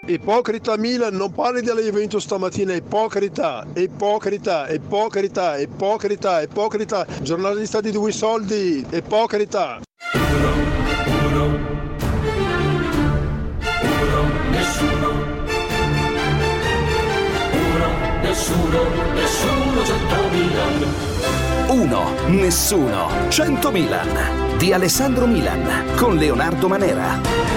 Ipocrita Milan, non parli della Juventus stamattina, ipocrita, giornalista di 2 soldi, ipocrita. Nessuno 100 Milan. Uno, nessuno, 100 Milan di Alessandro Milan con Leonardo Manera.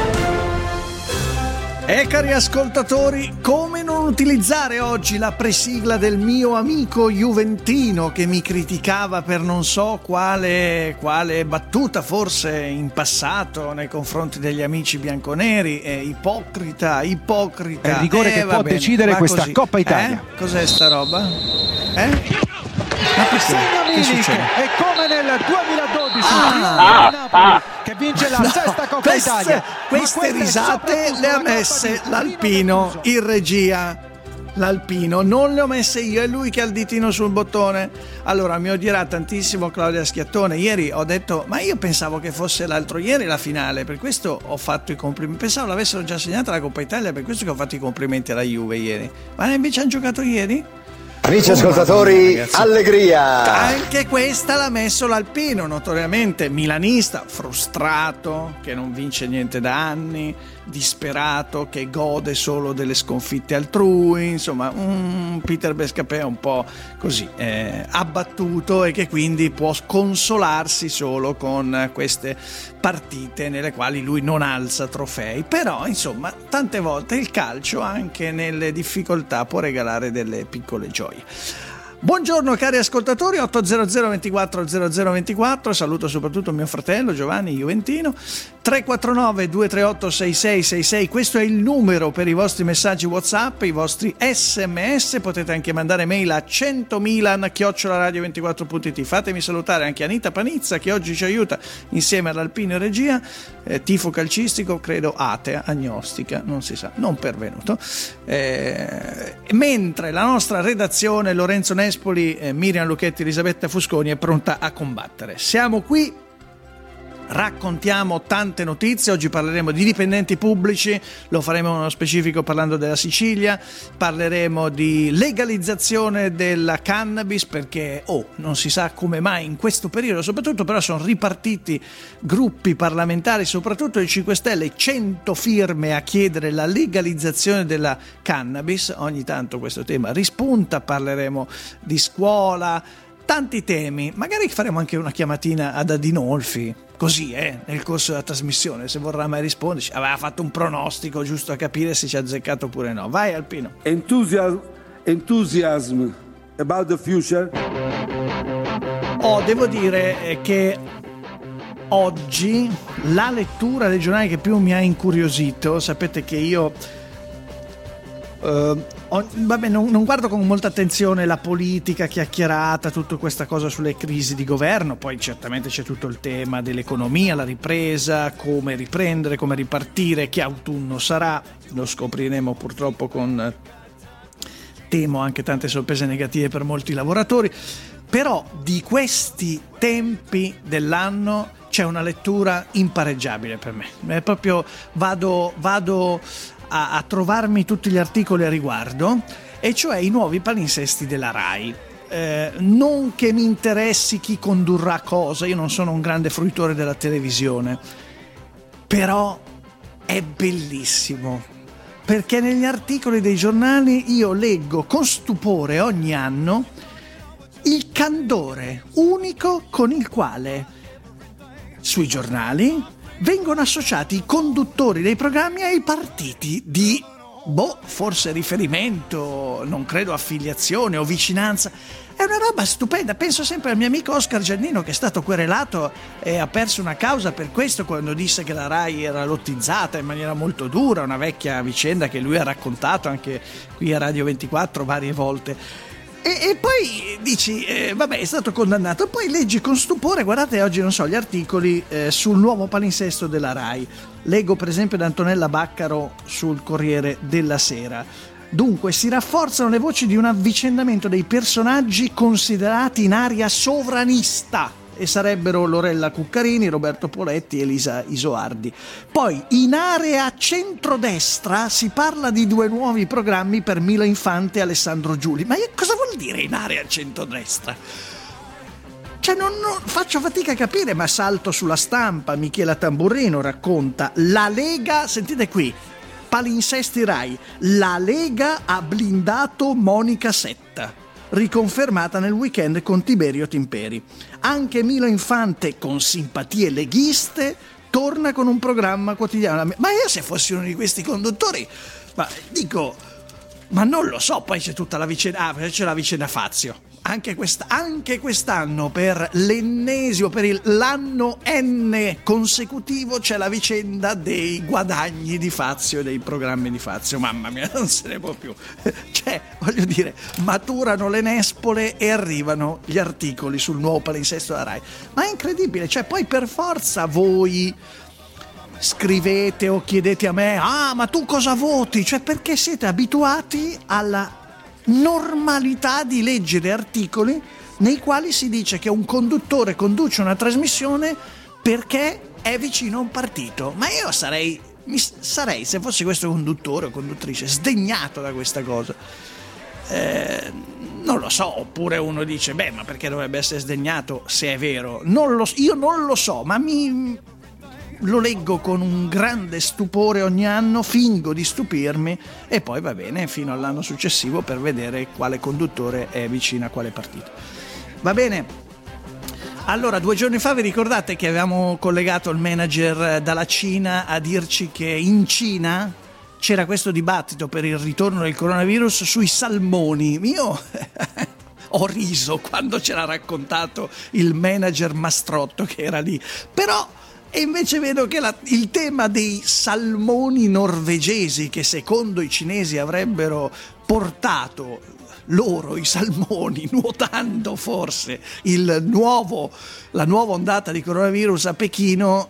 E cari ascoltatori, come non utilizzare oggi la presigla del mio amico juventino che mi criticava per non so quale battuta forse in passato nei confronti degli amici bianconeri? Ipocrita. È il rigore che può decidere questa così. Coppa Italia. Cos'è sta roba? Ma perché? Che succede? È come nel 2012 che vince la sesta Coppa Italia. Queste risate le ha messe l'Alpino in regia. L'Alpino non le ho messe io, è lui che ha il ditino sul bottone. Allora mi odierà tantissimo Claudia Schiattone. Ieri ho detto, ma io pensavo che fosse l'altro ieri la finale, per questo ho fatto i complimenti. Pensavo l'avessero già segnata la Coppa Italia, per questo che ho fatto i complimenti alla Juve ieri. Ma invece hanno giocato ieri? Amici ascoltatori, allegria! Anche questa l'ha messo l'Alpino, notoriamente milanista, frustrato, che non vince niente da anni, disperato, che gode solo delle sconfitte altrui, insomma un Peter Bescapè un po' così, abbattuto, e che quindi può consolarsi solo con queste partite nelle quali lui non alza trofei. Però insomma tante volte il calcio anche nelle difficoltà può regalare delle piccole gioie. Buongiorno cari ascoltatori, 800 24 0024, saluto soprattutto mio fratello Giovanni Juventino. 349 238 6666, questo è il numero per i vostri messaggi WhatsApp, i vostri SMS, potete anche mandare mail a 100milan@radio24.it. Fatemi salutare anche Anita Panizza che oggi ci aiuta insieme all'Alpino regia, tifo calcistico, credo atea, agnostica, non si sa, non pervenuto, mentre la nostra redazione Lorenzo Nespoli, Miriam Lucchetti, Elisabetta Fusconi è pronta a combattere. Siamo qui, raccontiamo tante notizie. Oggi parleremo di dipendenti pubblici, lo faremo nello specifico parlando della Sicilia, parleremo di legalizzazione della cannabis perché non si sa come mai in questo periodo soprattutto, però sono ripartiti gruppi parlamentari, soprattutto i 5 Stelle, 100 firme a chiedere la legalizzazione della cannabis. Ogni tanto questo tema rispunta, parleremo di scuola, tanti temi, magari faremo anche una chiamatina ad Adinolfi, così nel corso della trasmissione, se vorrà mai risponderci. Aveva fatto un pronostico giusto a capire se ci ha azzeccato oppure no. Vai Alpino. Enthusiasm about the future. Devo dire che oggi la lettura dei giornali che più mi ha incuriosito, sapete che io non guardo con molta attenzione la politica chiacchierata, tutta questa cosa sulle crisi di governo, poi certamente c'è tutto il tema dell'economia, la ripresa, come riprendere, come ripartire, che autunno sarà, lo scopriremo purtroppo temo anche tante sorprese negative per molti lavoratori, però di questi tempi dell'anno c'è una lettura impareggiabile per me, è proprio vado a trovarmi tutti gli articoli a riguardo, e cioè i nuovi palinsesti della RAI. Non che mi interessi chi condurrà cosa, io non sono un grande fruitore della televisione, però è bellissimo, perché negli articoli dei giornali io leggo con stupore ogni anno il candore unico con il quale sui giornali vengono associati i conduttori dei programmi ai partiti di, forse riferimento, non credo affiliazione o vicinanza. È una roba stupenda. Penso sempre al mio amico Oscar Giannino, che è stato querelato e ha perso una causa per questo quando disse che la RAI era lottizzata in maniera molto dura, una vecchia vicenda che lui ha raccontato anche qui a Radio 24 varie volte. E poi dici, è stato condannato. Poi leggi con stupore, guardate oggi, non so, gli articoli sul nuovo palinsesto della RAI. Leggo per esempio da Antonella Baccaro sul Corriere della Sera. Dunque, si rafforzano le voci di un avvicendamento dei personaggi considerati in area sovranista. e sarebbero Lorella Cuccarini, Roberto Poletti e Elisa Isoardi. Poi in area centrodestra si parla di 2 nuovi programmi per Milo Infante e Alessandro Giuli. Ma cosa vuol dire in area centrodestra? Cioè non faccio fatica a capire, ma salto sulla Stampa. Michela Tamburrino racconta: la Lega, sentite qui, palinsesti Rai, la Lega ha blindato Monica Setta, riconfermata nel weekend con Tiberio Timperi. Anche Milo Infante, con simpatie leghiste, torna con un programma quotidiano. Ma io, se fossi uno di questi conduttori, ma non lo so. Poi c'è tutta la vicenda, c'è la vicenda Fazio. Anche quest'anno, per l'ennesimo, per l'anno N consecutivo, c'è la vicenda dei guadagni di Fazio e dei programmi di Fazio. Mamma mia, non se ne può più. Cioè, voglio dire, maturano le nespole e arrivano gli articoli sul nuovo palinsesto della Rai. Ma è incredibile, cioè poi per forza voi scrivete o chiedete a me: ma tu cosa voti? Cioè, perché siete abituati alla normalità di leggere articoli nei quali si dice che un conduttore conduce una trasmissione perché è vicino a un partito. Ma io sarei, se fossi questo conduttore o conduttrice, sdegnato da questa cosa. Non lo so. Oppure uno dice: ma perché dovrebbe essere sdegnato se è vero? Io non lo so, ma lo leggo con un grande stupore ogni anno, fingo di stupirmi e poi va bene fino all'anno successivo per vedere quale conduttore è vicino a quale partito. Va bene? Allora, 2 giorni fa vi ricordate che avevamo collegato il manager dalla Cina a dirci che in Cina c'era questo dibattito per il ritorno del coronavirus sui salmoni. Io ho riso quando c'era raccontato il manager Mastrotto che era lì, però. E invece vedo che il tema dei salmoni norvegesi, che secondo i cinesi avrebbero portato loro i salmoni, nuotando forse la nuova ondata di coronavirus a Pechino,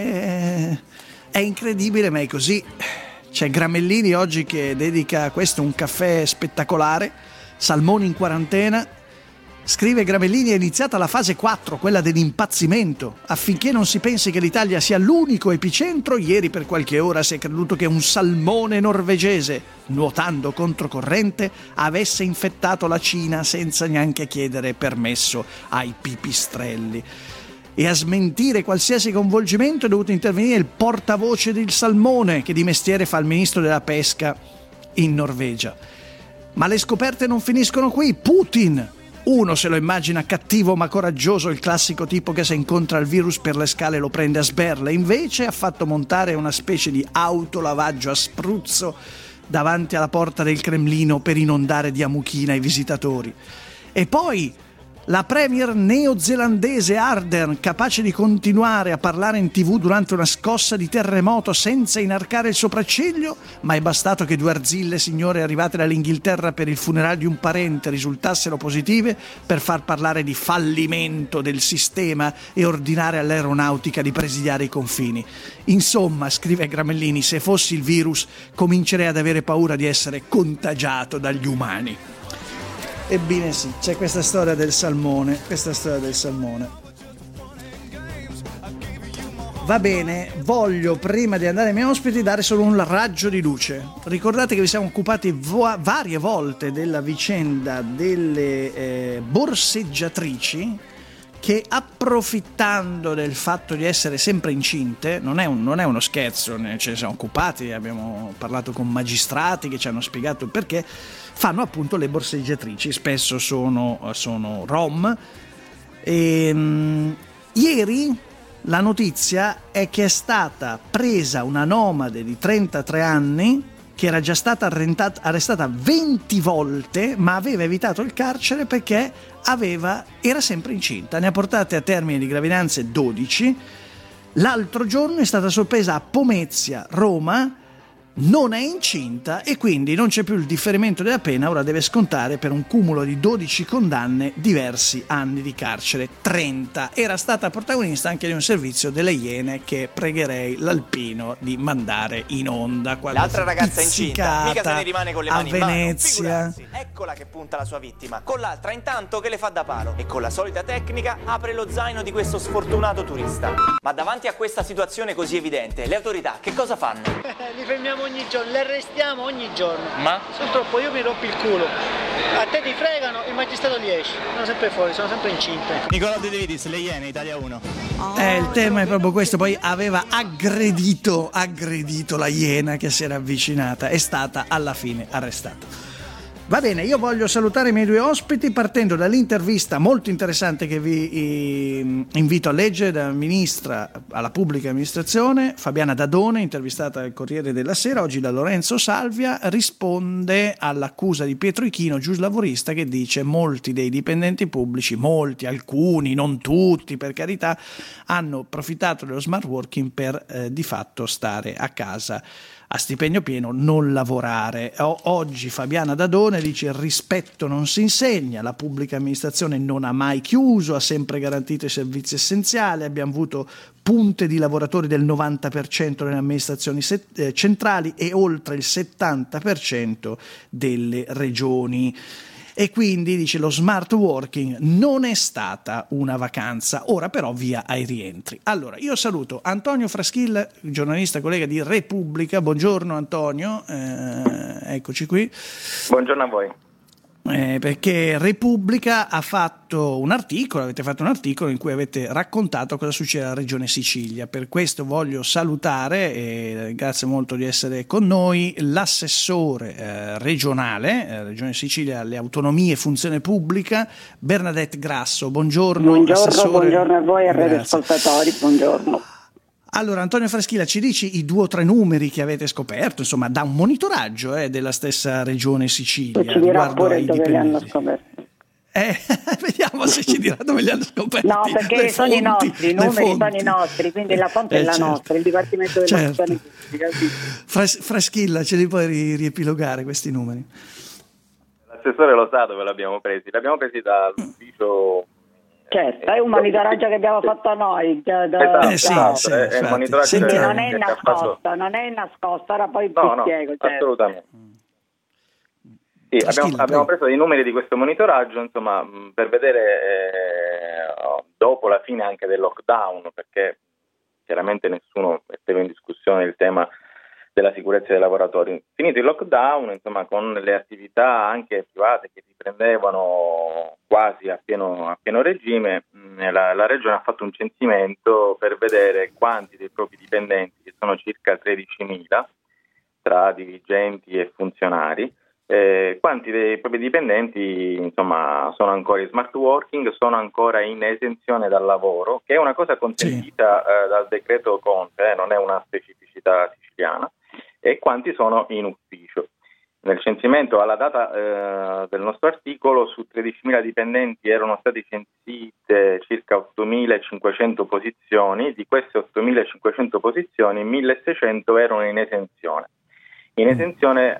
è incredibile, ma è così. C'è Gramellini oggi che dedica a questo un caffè spettacolare, salmoni in quarantena. Scrive Gramellini: è iniziata la fase 4, quella dell'impazzimento. Affinché non si pensi che l'Italia sia l'unico epicentro, ieri per qualche ora si è creduto che un salmone norvegese, nuotando controcorrente, avesse infettato la Cina senza neanche chiedere permesso ai pipistrelli. E a smentire qualsiasi coinvolgimento è dovuto intervenire il portavoce del salmone, che di mestiere fa il ministro della pesca in Norvegia. Ma le scoperte non finiscono qui. Putin! Uno se lo immagina cattivo ma coraggioso, il classico tipo che se incontra il virus per le scale lo prende a sberle. Invece ha fatto montare una specie di autolavaggio a spruzzo davanti alla porta del Cremlino per inondare di amuchina i visitatori. E poi la premier neozelandese Ardern, capace di continuare a parlare in TV durante una scossa di terremoto senza inarcare il sopracciglio, ma è bastato che 2 arzille signore arrivate dall'Inghilterra per il funerale di un parente risultassero positive per far parlare di fallimento del sistema e ordinare all'aeronautica di presidiare i confini. Insomma, scrive Gramellini, se fossi il virus comincerei ad avere paura di essere contagiato dagli umani. Ebbene sì, c'è questa storia del salmone, Va bene, voglio prima di andare ai miei ospiti dare solo un raggio di luce. Ricordate che vi siamo occupati varie volte della vicenda delle borseggiatrici che, approfittando del fatto di essere sempre incinte, non è uno scherzo, ce ne siamo occupati, abbiamo parlato con magistrati che ci hanno spiegato il perché, fanno appunto le borseggiatrici, spesso sono rom. Ieri la notizia è che è stata presa una nomade di 33 anni che era già stata arrestata 20 volte, ma aveva evitato il carcere perché era sempre incinta. Ne ha portate a termine di gravidanze 12. L'altro giorno è stata sorpresa a Pomezia, Roma, non è incinta e quindi non c'è più il differimento della pena, ora deve scontare per un cumulo di 12 condanne diversi anni di carcere, 30. Era stata protagonista anche di un servizio delle Iene che pregherei l'Alpino di mandare in onda. L'altra ragazza incinta, mica se ne rimane con le mani in mano. Venezia. Eccola che punta la sua vittima, con l'altra intanto che le fa da palo e con la solita tecnica apre lo zaino di questo sfortunato turista. Ma davanti a questa situazione così evidente, le autorità che cosa fanno? Li fermiamo ogni giorno, li arrestiamo ogni giorno. Ma? Purtroppo io mi rompo il culo. A te ti fregano, il magistrato li esce. Sono sempre fuori, sono sempre incinte. Nicolò De Vitis, Le Iene, Italia 1. Il tema è proprio questo, poi aveva aggredito la Iena che si era avvicinata, è stata alla fine arrestata. Va bene, io voglio salutare i miei due ospiti partendo dall'intervista molto interessante che vi invito a leggere da ministra alla pubblica amministrazione, Fabiana Dadone, intervistata al Corriere della Sera, oggi da Lorenzo Salvia, risponde all'accusa di Pietro Ichino, giuslavorista, che dice molti dei dipendenti pubblici, alcuni, non tutti per carità, hanno approfittato dello smart working per di fatto stare a casa a stipendio pieno, non lavorare. Oggi Fabiana Dadone dice: il rispetto non si insegna, la pubblica amministrazione non ha mai chiuso, ha sempre garantito i servizi essenziali, abbiamo avuto punte di lavoratori del 90% nelle amministrazioni centrali e oltre il 70% delle regioni. E quindi dice lo smart working non è stata una vacanza, ora però via ai rientri. Allora io saluto Antonio Fraschilla, giornalista collega di Repubblica. Buongiorno Antonio, eccoci qui. Buongiorno a voi. Perché Repubblica ha fatto un articolo, avete fatto un articolo in cui avete raccontato cosa succede alla Regione Sicilia. Per questo voglio salutare, e grazie molto di essere con noi, l'assessore regionale, Regione Sicilia alle autonomie e funzione pubblica, Bernadette Grasso. Buongiorno. Buongiorno a voi e ai radioascoltatori, buongiorno. Allora Antonio Fraschilla, ci dici i 2 o 3 numeri che avete scoperto, insomma, da un monitoraggio della stessa Regione Sicilia. E ci dirà pure dove li hanno scoperti. Vediamo se ci dirà dove li hanno scoperti. No, perché sono i nostri, i numeri sono i nostri, quindi la fonte è la nostra, il Dipartimento della Funzione Pubblica. Fraschilla, ce li puoi riepilogare questi numeri? L'assessore lo sa dove l'abbiamo presi dall'ufficio. Certo, è un monitoraggio che abbiamo fatto noi. Esatto, è il monitoraggio quindi non è nascosto, ora poi ti spiego. Certo. Assolutamente. Sì, abbiamo preso dei numeri di questo monitoraggio, insomma, per vedere dopo la fine anche del lockdown, perché chiaramente nessuno metteva in discussione il tema della sicurezza dei lavoratori. Finito il lockdown, insomma, con le attività anche private che riprendevano quasi a pieno regime, la Regione ha fatto un censimento per vedere quanti dei propri dipendenti, che sono circa 13.000, tra dirigenti e funzionari, quanti dei propri dipendenti, insomma, sono ancora in smart working, sono ancora in esenzione dal lavoro, che è una cosa consentita dal decreto Conte, non è una specificità siciliana, e quanti sono in ufficio. Nel censimento, alla data del nostro articolo, su 13.000 dipendenti erano state censite circa 8.500 posizioni. Di queste 8.500 posizioni, 1.600 erano in esenzione. In esenzione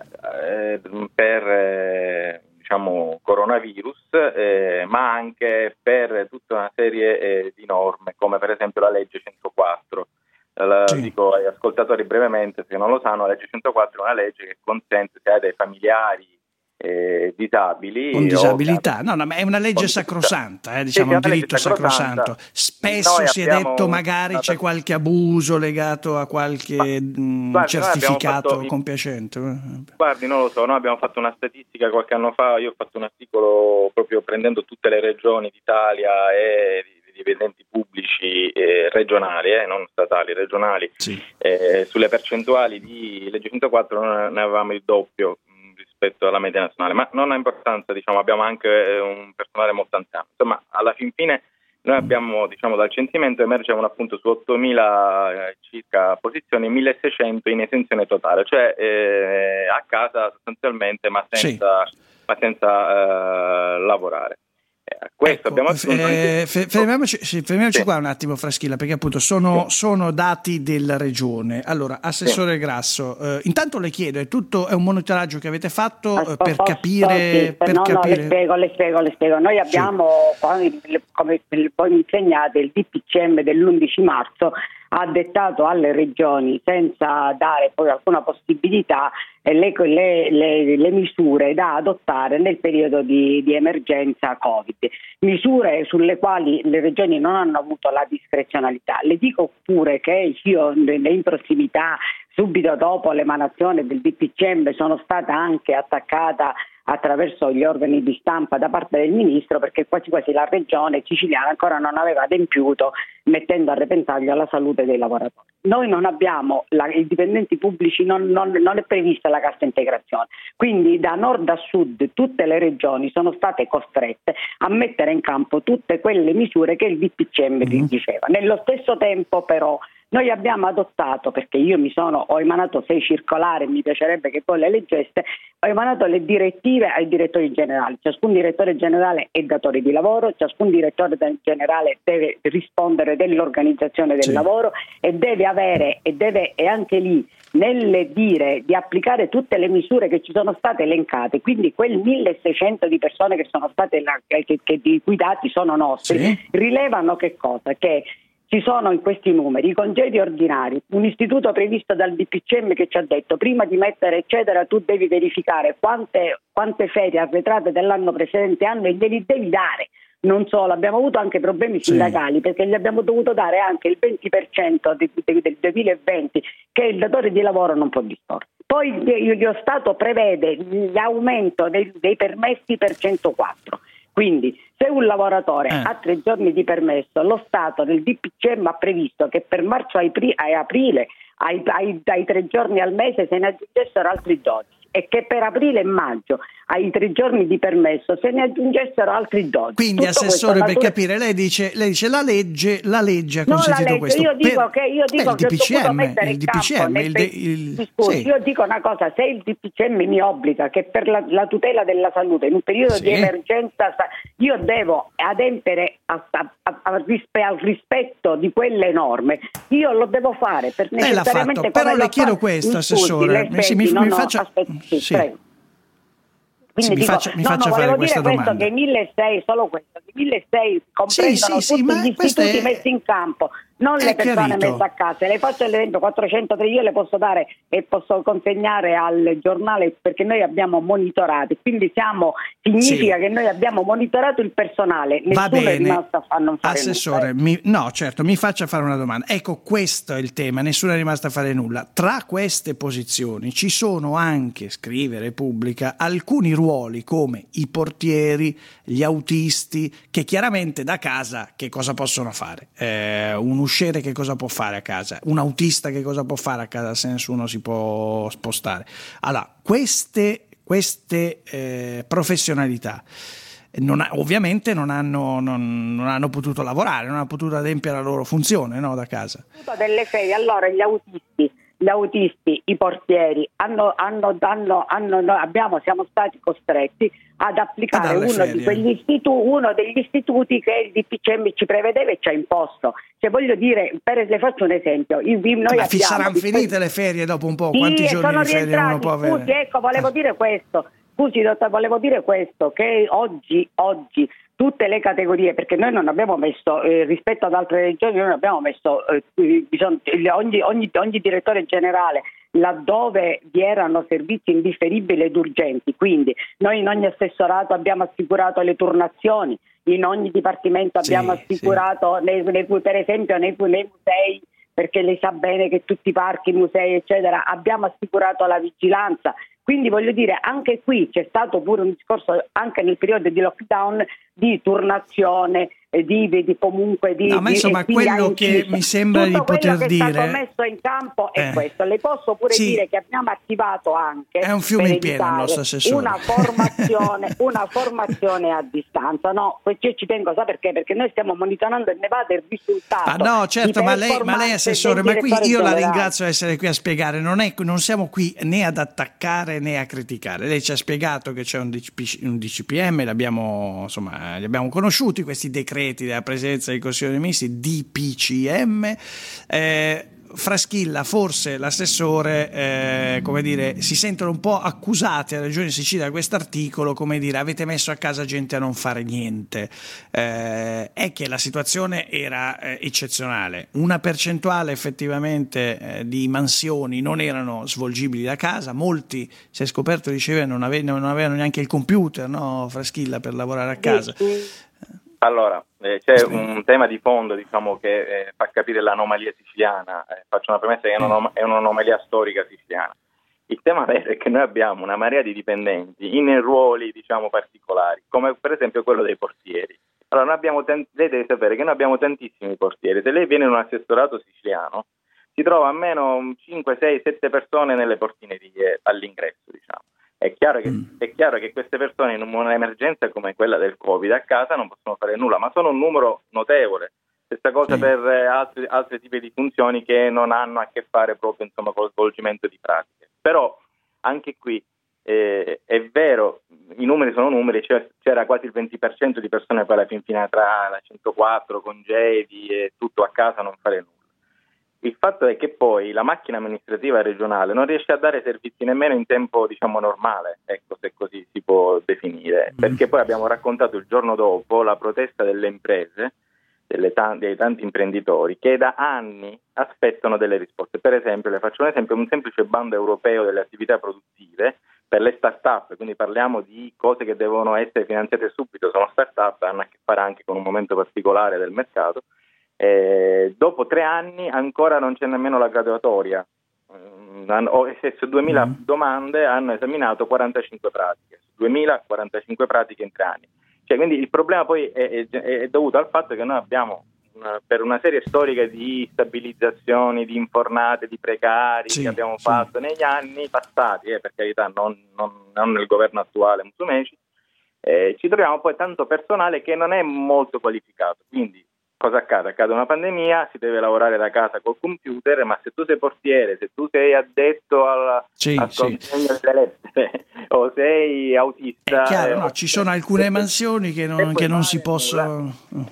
per coronavirus, ma anche per tutta una serie di norme, come per esempio la legge 104. Dico ai ascoltatori brevemente, se non lo sanno, la legge 104 è una legge che consente, se hai dei familiari disabili con disabilità, ma è una legge sacrosanta, un diritto sacrosanto. Spesso si è detto magari c'è qualche abuso legato a qualche certificato compiacente. Guardi, non lo so, noi abbiamo fatto una statistica qualche anno fa, io ho fatto un articolo proprio prendendo tutte le regioni d'Italia e dipendenti pubblici regionali, non statali, regionali, sulle percentuali di legge 104 ne avevamo il doppio rispetto alla media nazionale, ma non ha importanza, abbiamo anche un personale molto anziano. Insomma, alla fin fine noi abbiamo, dal censimento emergevano appunto su 8.000 circa posizioni, 1.600 in esenzione totale, cioè a casa sostanzialmente, ma senza lavorare. questo abbiamo assunto. Fermiamoci qua un attimo, Fraschilla, perché appunto sono dati della regione. Allora, Assessore Grasso, intanto le chiedo, è un monitoraggio che avete fatto per capire... Le spiego. Noi abbiamo, come voi mi insegnate, il DPCM dell'11 marzo ha dettato alle regioni, senza dare poi alcuna possibilità, le misure da adottare nel periodo di emergenza Covid, misure sulle quali le regioni non hanno avuto la discrezionalità. Le dico pure che io in prossimità, subito dopo l'emanazione del DPCM, sono stata anche attaccata attraverso gli organi di stampa da parte del ministro, perché quasi la regione siciliana ancora non aveva adempiuto, mettendo a repentaglio la salute dei lavoratori. Noi non abbiamo, i dipendenti pubblici non è prevista la cassa integrazione, quindi da nord a sud tutte le regioni sono state costrette a mettere in campo tutte quelle misure che il DPCM diceva. Nello stesso tempo però noi abbiamo adottato, perché io ho emanato 6 circolari, mi piacerebbe che voi le leggeste, ho emanato le direttive ai direttori generali. Ciascun direttore generale è datore di lavoro, ciascun direttore generale deve rispondere dell'organizzazione del lavoro e deve avere, e anche lì nelle dire di applicare tutte le misure che ci sono state elencate, quindi quel 1600 di persone che sono state di cui i dati sono nostri, rilevano che cosa? Che ci sono in questi numeri i congedi ordinari, un istituto previsto dal DPCM che ci ha detto prima di mettere eccetera tu devi verificare quante ferie arretrate dell'anno precedente hanno e glieli devi dare. Non solo, abbiamo avuto anche problemi sindacali perché gli abbiamo dovuto dare anche il 20% del 2020 che il datore di lavoro non può disporre. Poi lo Stato prevede l'aumento dei permessi per 104. Quindi se un lavoratore ha 3 giorni di permesso, lo Stato nel DPCM ha previsto che per marzo e aprile ai 3 giorni al mese se ne aggiungessero altri 12 e che per aprile e maggio ai 3 giorni di permesso se ne aggiungessero altri 12. Quindi, tutto Assessore, per capire, lei dice la legge ha consentito questo. Io dico che ho dovuto mettere in campo io dico una cosa: se il DPCM mi obbliga che per la tutela della salute in un periodo di emergenza io devo adempiere al rispetto di quelle norme, io lo devo fare per necessariamente. Però le chiedo questo, Assessore, mi faccia prego. Quindi volevo dire questo, che 1.600, solo questo, che 1.600 comprendono tutti gli istituti messi in campo, non le persone messe a casa. Le faccio l'esempio: 403 io le posso dare e posso consegnare al giornale, perché noi abbiamo monitorato, quindi significa che noi abbiamo monitorato il personale, nessuno è rimasto a non fare Assessore, nulla. mi faccia fare una domanda. Ecco, questo è il tema, nessuno è rimasto a fare nulla. Tra queste posizioni ci sono anche, scrive Repubblica, alcuni ruoli come i portieri, gli autisti, che chiaramente da casa che cosa possono fare? Un usciere che cosa può fare a casa? Un autista che cosa può fare a casa se nessuno si può spostare? Allora, queste professionalità ovviamente non hanno potuto lavorare, non hanno potuto adempiere la loro funzione, no, da casa. Delle ferie, allora gli autisti, i portieri siamo stati costretti ad applicare uno degli istituti che il DPCM ci prevedeva e ci ha imposto. Cioè, voglio dire, le faccio un esempio. Saranno finite le ferie dopo un po'? Quanti giorni di ferie uno può avere? Volevo dire questo. Scusi, dottore, volevo dire questo, che oggi tutte le categorie, perché noi non abbiamo messo, rispetto ad altre regioni, noi non abbiamo messo ogni direttore generale laddove vi erano servizi indifferibili ed urgenti, quindi noi in ogni assessorato abbiamo assicurato le turnazioni, in ogni dipartimento abbiamo assicurato, per esempio nei musei, perché lei sa bene che tutti i parchi, musei eccetera, abbiamo assicurato la vigilanza. Quindi voglio dire, anche qui c'è stato pure un discorso, anche nel periodo di lockdown, di turnazione, di comunque di... No, ma insomma, quello che mi sembra di poter dire... Tutto quello che è stato messo in campo è questo. Le posso pure dire che abbiamo attivato anche... È un fiume in pieno il nostro assessore. Una formazione a distanza. No, io ci tengo, sa perché? Perché noi stiamo monitorando il Nevada il risultato. Ah no, certo, ma lei assessore, ma qui io la ringrazio di essere qui a spiegare. Non siamo qui né ad attaccare né a criticare. Lei ci ha spiegato che c'è un DCPM, li abbiamo conosciuti questi decreti della Presidenza del Consiglio dei Ministri, DPCM. Fraschilla, forse l'assessore, si sentono un po' accusati a Regione Sicilia da quest'articolo, come dire, avete messo a casa gente a non fare niente. È che la situazione era eccezionale, una percentuale effettivamente di mansioni non erano svolgibili da casa, molti, si è scoperto, diceva, non avevano neanche il computer, no, Fraschilla, per lavorare a casa. Allora, c'è un tema di fondo, diciamo, che fa capire l'anomalia siciliana. Faccio una premessa che è un'anomalia storica siciliana. Il tema vero è che noi abbiamo una marea di dipendenti in ruoli, diciamo, particolari, come per esempio quello dei portieri. Allora, lei deve sapere che noi abbiamo tantissimi portieri. Se lei viene in un assessorato siciliano, si trova almeno 5, 6, 7 persone nelle portinerie all'ingresso, diciamo. È chiaro che queste persone in un'emergenza come quella del Covid a casa non possono fare nulla, ma sono un numero notevole. Stessa cosa per altri tipi di funzioni che non hanno a che fare proprio, insomma, con lo svolgimento di pratiche. Però anche qui è vero, i numeri sono numeri, c'era quasi il 20% di persone poi alla fin fine tra la 104 congedi e tutto a casa non fare nulla. Il fatto è che poi la macchina amministrativa regionale non riesce a dare servizi nemmeno in tempo, diciamo, normale, ecco, se così si può definire, perché poi abbiamo raccontato il giorno dopo la protesta delle imprese, dei tanti imprenditori che da anni aspettano delle risposte. Per esempio, le faccio un esempio, un semplice bando europeo delle attività produttive per le start-up, quindi parliamo di cose che devono essere finanziate subito, sono start-up, hanno a che fare anche con un momento particolare del mercato. Dopo 3 anni ancora non c'è nemmeno la graduatoria. Su 2000 domande hanno esaminato 45 pratiche, su 2045 pratiche in 3 anni. Cioè, quindi il problema poi è dovuto al fatto che noi abbiamo per una serie storica di stabilizzazioni, di infornate, di precari che abbiamo fatto negli anni passati, per carità, non nel governo attuale Musumeci, ci troviamo poi tanto personale che non è molto qualificato. Quindi cosa accade? Accade una pandemia, si deve lavorare da casa col computer, ma se tu sei portiere, se tu sei addetto al consegno delle lettere o sei autista... È chiaro, no, ci sono alcune mansioni che non si possono...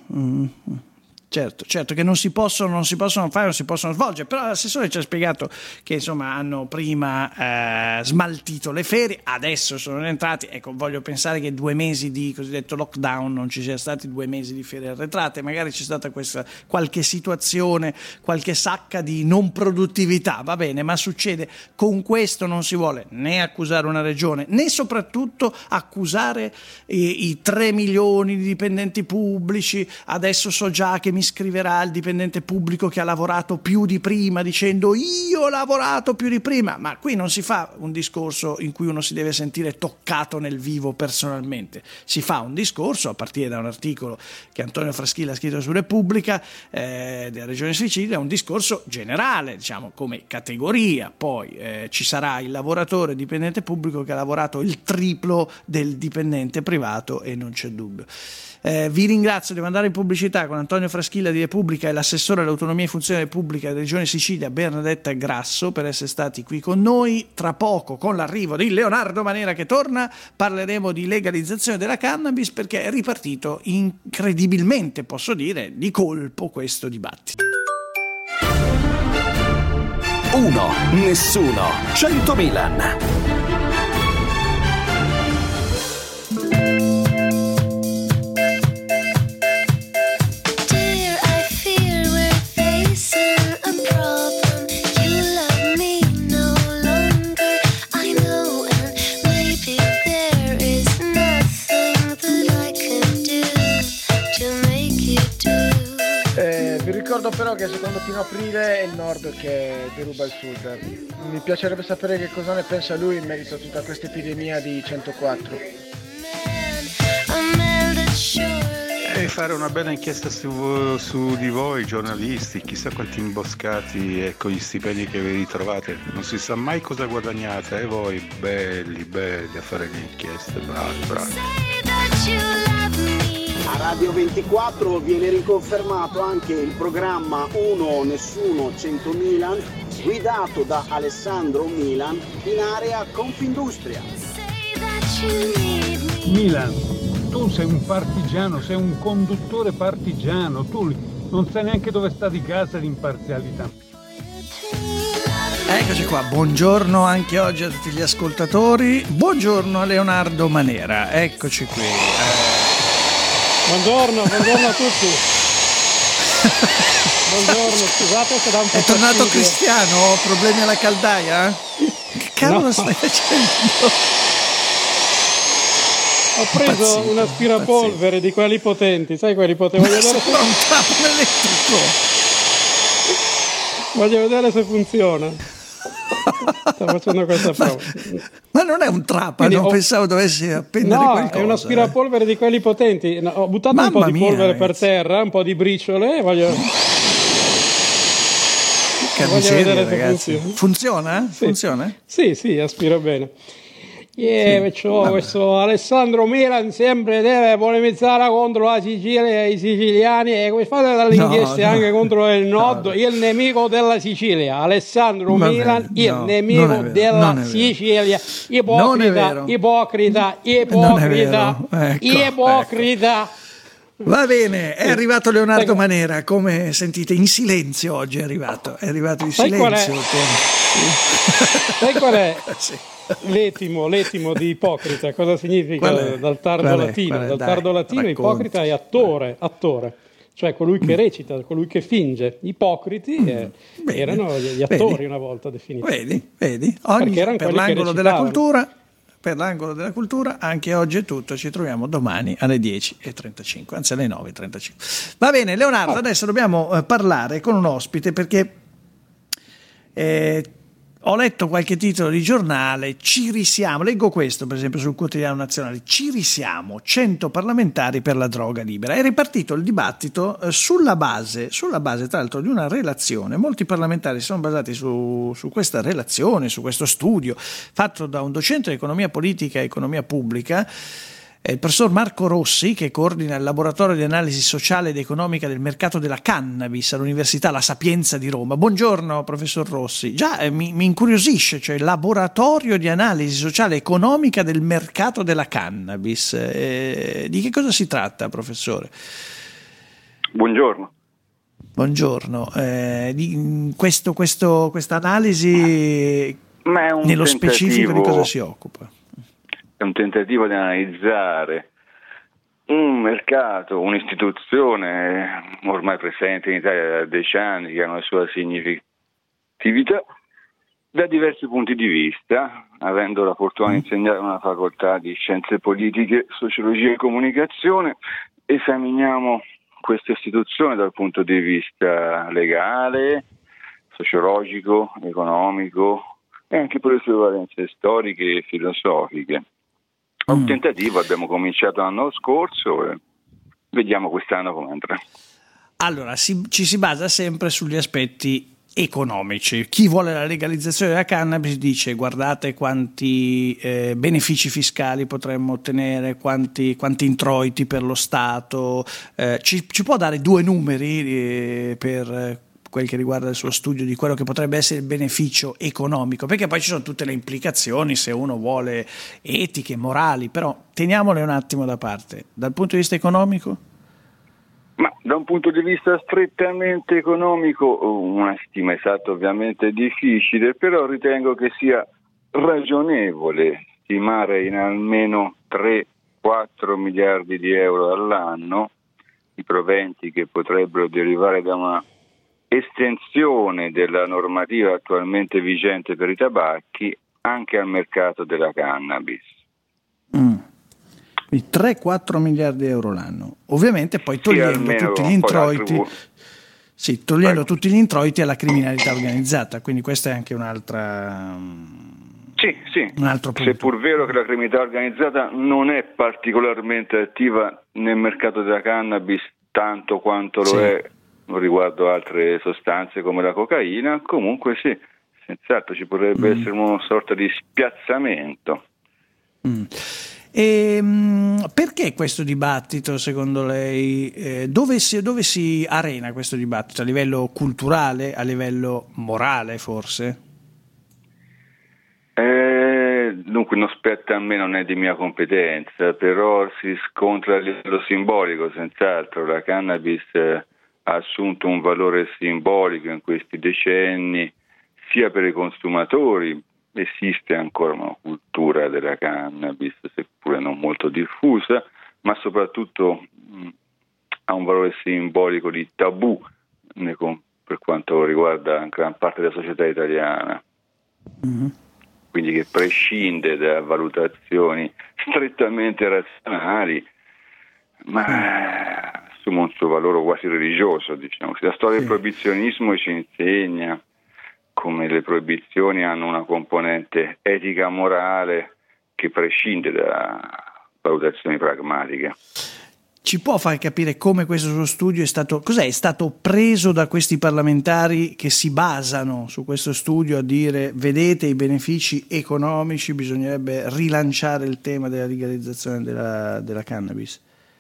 Certo, che non si possono fare, non si possono svolgere, però l'assessore ci ha spiegato che insomma hanno prima smaltito le ferie, adesso sono rientrati. Ecco, voglio pensare che 2 mesi di cosiddetto lockdown non ci sia stati 2 mesi di ferie arretrate, magari c'è stata qualche situazione, qualche sacca di non produttività, va bene, ma succede. Con questo non si vuole né accusare una regione, né soprattutto accusare i 3 milioni di dipendenti pubblici. Adesso so già che mi scriverà il dipendente pubblico che ha lavorato più di prima dicendo io ho lavorato più di prima, ma qui non si fa un discorso in cui uno si deve sentire toccato nel vivo personalmente, si fa un discorso a partire da un articolo che Antonio Fraschilla ha scritto su Repubblica della Regione Sicilia, un discorso generale, diciamo, come categoria. Poi ci sarà il lavoratore dipendente pubblico che ha lavorato il triplo del dipendente privato e non c'è dubbio. Vi ringrazio, devo andare in pubblicità con Antonio Fraschilla di Repubblica e l'assessore all'autonomia e funzione pubblica della Regione Sicilia Bernadetta Grasso per essere stati qui con noi. Tra poco, con l'arrivo di Leonardo Manera che torna, parleremo di legalizzazione della cannabis, perché è ripartito incredibilmente, posso dire, di colpo questo dibattito. 1, nessuno, 100 Milan. Ricordo però che secondo Pino Aprile è il nord che deruba il sud. Mi piacerebbe sapere che cosa ne pensa lui in merito a tutta questa epidemia di 104. E fare una bella inchiesta su di voi giornalisti, chissà quanti imboscati e con gli stipendi che vi ritrovate, non si sa mai cosa guadagnate, e voi belli a fare le inchieste, bravi. A Radio 24 viene riconfermato anche il programma Uno Nessuno 100 Milan, guidato da Alessandro Milan, in area Confindustria. Milan, tu sei un partigiano, sei un conduttore partigiano, tu non sai neanche dove sta di casa l'imparzialità. Eccoci qua, buongiorno anche oggi a tutti gli ascoltatori, buongiorno a Leonardo Manera, eccoci qui. Buongiorno a tutti. Buongiorno, scusate se da un po'. È tornato Cristiano, ho problemi alla caldaia? Che cavolo stai facendo? Ho preso un aspirapolvere di quelli potenti, sai quelli potenti? Voglio vedere un tappo elettrico. Voglio vedere se funziona. Sto facendo questa prova. Ma non è un trapano, pensavo dovessi appendere qualcosa. No, è un aspirapolvere di quelli potenti. No, ho buttato un po' di polvere per terra, un po' di briciole, voglio vedere se funziona. Sì. Funziona? Sì, aspira bene. Questo Alessandro Milan sempre deve polemizzare contro la Sicilia e i siciliani, e come fate dalle inchieste anche contro il nord, il nemico della Sicilia. Alessandro Milan, il nemico della Sicilia. Ipocrita. Va bene, è arrivato Leonardo Manera, come sentite in silenzio oggi è arrivato in silenzio. Sai qual è? Sì. L'etimo di ipocrita, cosa significa? Dal tardo latino ipocrita è attore, cioè colui che recita, colui che finge. Ipocriti erano gli attori una volta definiti. Vedi? Oggi per l'angolo della cultura, anche oggi è tutto, ci troviamo domani alle 10:35, anzi alle 9:35. Va bene, Leonardo, adesso dobbiamo parlare con un ospite perché ho letto qualche titolo di giornale, ci risiamo, leggo questo per esempio sul Quotidiano Nazionale, ci risiamo, 100 parlamentari per la droga libera. È ripartito il dibattito sulla base tra l'altro di una relazione, molti parlamentari si sono basati su questa relazione, su questo studio fatto da un docente di economia politica e economia pubblica, il professor Marco Rossi, che coordina il laboratorio di analisi sociale ed economica del mercato della cannabis all'Università La Sapienza di Roma. Buongiorno professor Rossi. Già mi incuriosisce, cioè laboratorio di analisi sociale e economica del mercato della cannabis. Di che cosa si tratta, professore? Buongiorno. Di questa analisi nello specifico di cosa si occupa? È un tentativo di analizzare un mercato, un'istituzione ormai presente in Italia da 10 anni, che ha una sua significatività, da diversi punti di vista. Avendo la fortuna di insegnare una facoltà di scienze politiche, sociologia e comunicazione, esaminiamo questa istituzione dal punto di vista legale, sociologico, economico e anche per le sue valenze storiche e filosofiche. Un tentativo, abbiamo cominciato l'anno scorso e vediamo quest'anno come andrà. Allora, ci si basa sempre sugli aspetti economici. Chi vuole la legalizzazione della cannabis dice guardate quanti benefici fiscali potremmo ottenere, quanti introiti per lo Stato. Ci può dare due numeri per quel che riguarda il suo studio di quello che potrebbe essere il beneficio economico, perché poi ci sono tutte le implicazioni se uno vuole etiche, morali, però teniamole un attimo da parte. Dal punto di vista economico? Ma da un punto di vista strettamente economico una stima esatta ovviamente è difficile, però ritengo che sia ragionevole stimare in almeno 3-4 miliardi di euro all'anno i proventi che potrebbero derivare da una estensione della normativa attualmente vigente per i tabacchi anche al mercato della cannabis. Quindi 3-4 miliardi di euro l'anno. Ovviamente poi togliendo tutti gli introiti, tutti gli introiti alla criminalità organizzata, quindi questa è anche un'altra Sì, un altro punto. Seppur vero che la criminalità organizzata non è particolarmente attiva nel mercato della cannabis tanto quanto lo è riguardo altre sostanze come la cocaina, comunque sì, senz'altro ci potrebbe essere una sorta di spiazzamento. Perché questo dibattito, secondo lei, dove si arena questo dibattito? A livello culturale, a livello morale forse? Dunque non spetta a me, non è di mia competenza, però si scontra a livello simbolico, senz'altro. La cannabis ha assunto un valore simbolico in questi decenni, sia per i consumatori. Esiste ancora una cultura della cannabis, seppure non molto diffusa, ma soprattutto ha un valore simbolico di tabù per quanto riguarda gran parte della società italiana. Quindi che prescinde da valutazioni strettamente razionali, ma assume un suo valore quasi religioso, diciamo. La storia del proibizionismo ci insegna come le proibizioni hanno una componente etica morale che prescinde da valutazioni pragmatiche. Ci può far capire come questo suo studio è stato preso da questi parlamentari che si basano su questo studio a dire: vedete i benefici economici, bisognerebbe rilanciare il tema della legalizzazione della cannabis?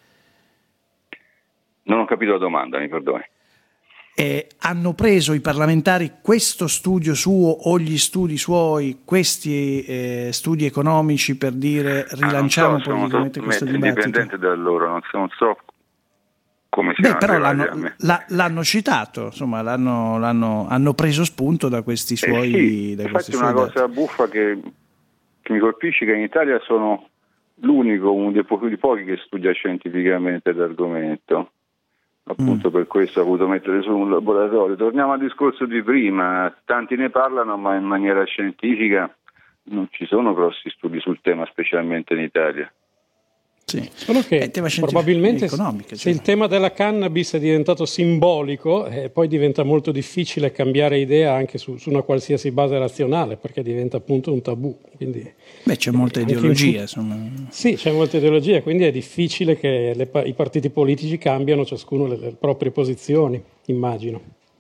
Non ho capito la domanda, mi perdoni. Hanno preso i parlamentari questo studio suo o gli studi suoi, questi studi economici, per dire rilanciamo politicamente questo dibattito? Indipendente da loro, non so come siano però l'hanno citato, insomma hanno preso spunto da questi suoi infatti una cosa buffa che mi colpisce, che in Italia sono uno dei pochi che studia scientificamente l'argomento. Appunto per questo ho voluto mettere su un laboratorio. Torniamo al discorso di prima, tanti ne parlano ma in maniera scientifica non ci sono grossi studi sul tema, specialmente in Italia. Sì. Solo che probabilmente se il tema della cannabis è diventato simbolico, poi diventa molto difficile cambiare idea anche su una qualsiasi base razionale, perché diventa appunto un tabù. Quindi, c'è molta ideologia. Sì, c'è molta ideologia, quindi è difficile che i partiti politici cambiano ciascuno le proprie posizioni, immagino.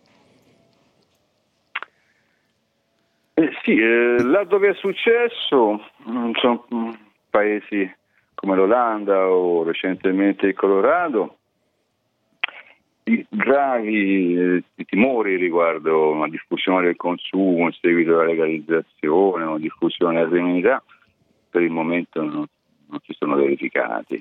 Là dove è successo sono paesi come l'Olanda o recentemente il Colorado, i gravi timori riguardo una diffusione del consumo in seguito alla legalizzazione, una diffusione della criminalità, per il momento non si sono verificati.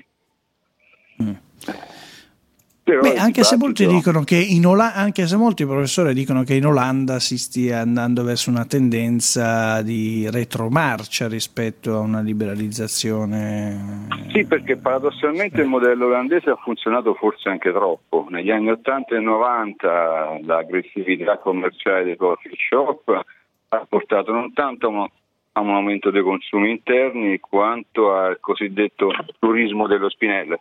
Anche se molti dicono che anche se molti professori dicono che in Olanda si stia andando verso una tendenza di retromarcia rispetto a una liberalizzazione. Sì, perché paradossalmente il modello olandese ha funzionato forse anche troppo. Negli anni 80 e 90 l'aggressività commerciale dei coffee shop ha portato non tanto a un aumento dei consumi interni quanto al cosiddetto turismo dello spinello.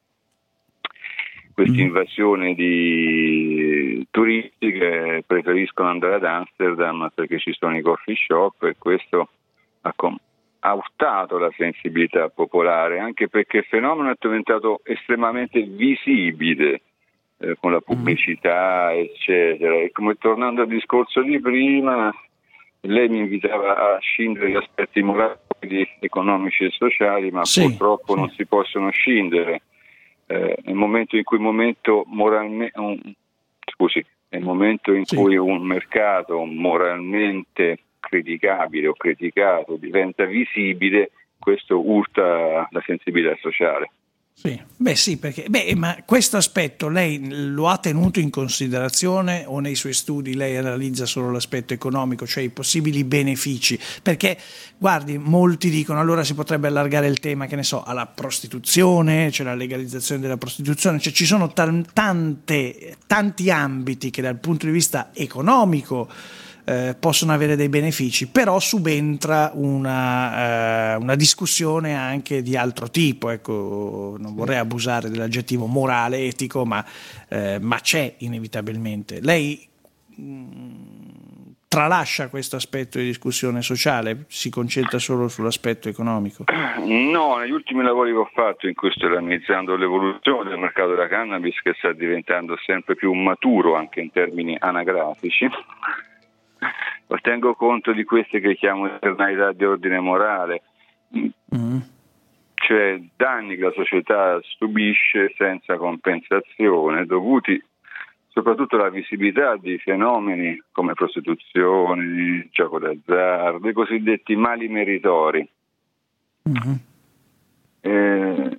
Questa invasione di turisti che preferiscono andare ad Amsterdam perché ci sono i coffee shop, e questo ha urtato la sensibilità popolare, anche perché il fenomeno è diventato estremamente visibile con la pubblicità, eccetera. E come, tornando al discorso di prima, lei mi invitava a scindere gli aspetti morali, economici e sociali, ma purtroppo non si possono scindere. Nel momento in cui cui un mercato moralmente criticabile o criticato diventa visibile, questo urta la sensibilità sociale. Ma questo aspetto lei lo ha tenuto in considerazione, o nei suoi studi lei analizza solo l'aspetto economico, cioè i possibili benefici? Perché guardi, molti dicono allora si potrebbe allargare il tema, che ne so, alla prostituzione, cioè la legalizzazione della prostituzione, cioè ci sono tanti ambiti che dal punto di vista economico possono avere dei benefici, però subentra una discussione anche di altro tipo, ecco, non vorrei abusare dell'aggettivo morale, etico, ma c'è inevitabilmente. Lei tralascia questo aspetto di discussione sociale, si concentra solo sull'aspetto economico? No, negli ultimi lavori che ho fatto in cui sto analizzando l'evoluzione del mercato della cannabis, che sta diventando sempre più maturo anche in termini anagrafici, tengo conto di queste che chiamo esternalità di ordine morale, cioè danni che la società subisce senza compensazione, dovuti soprattutto alla visibilità di fenomeni come prostituzione, gioco d'azzardo, i cosiddetti mali meritori. In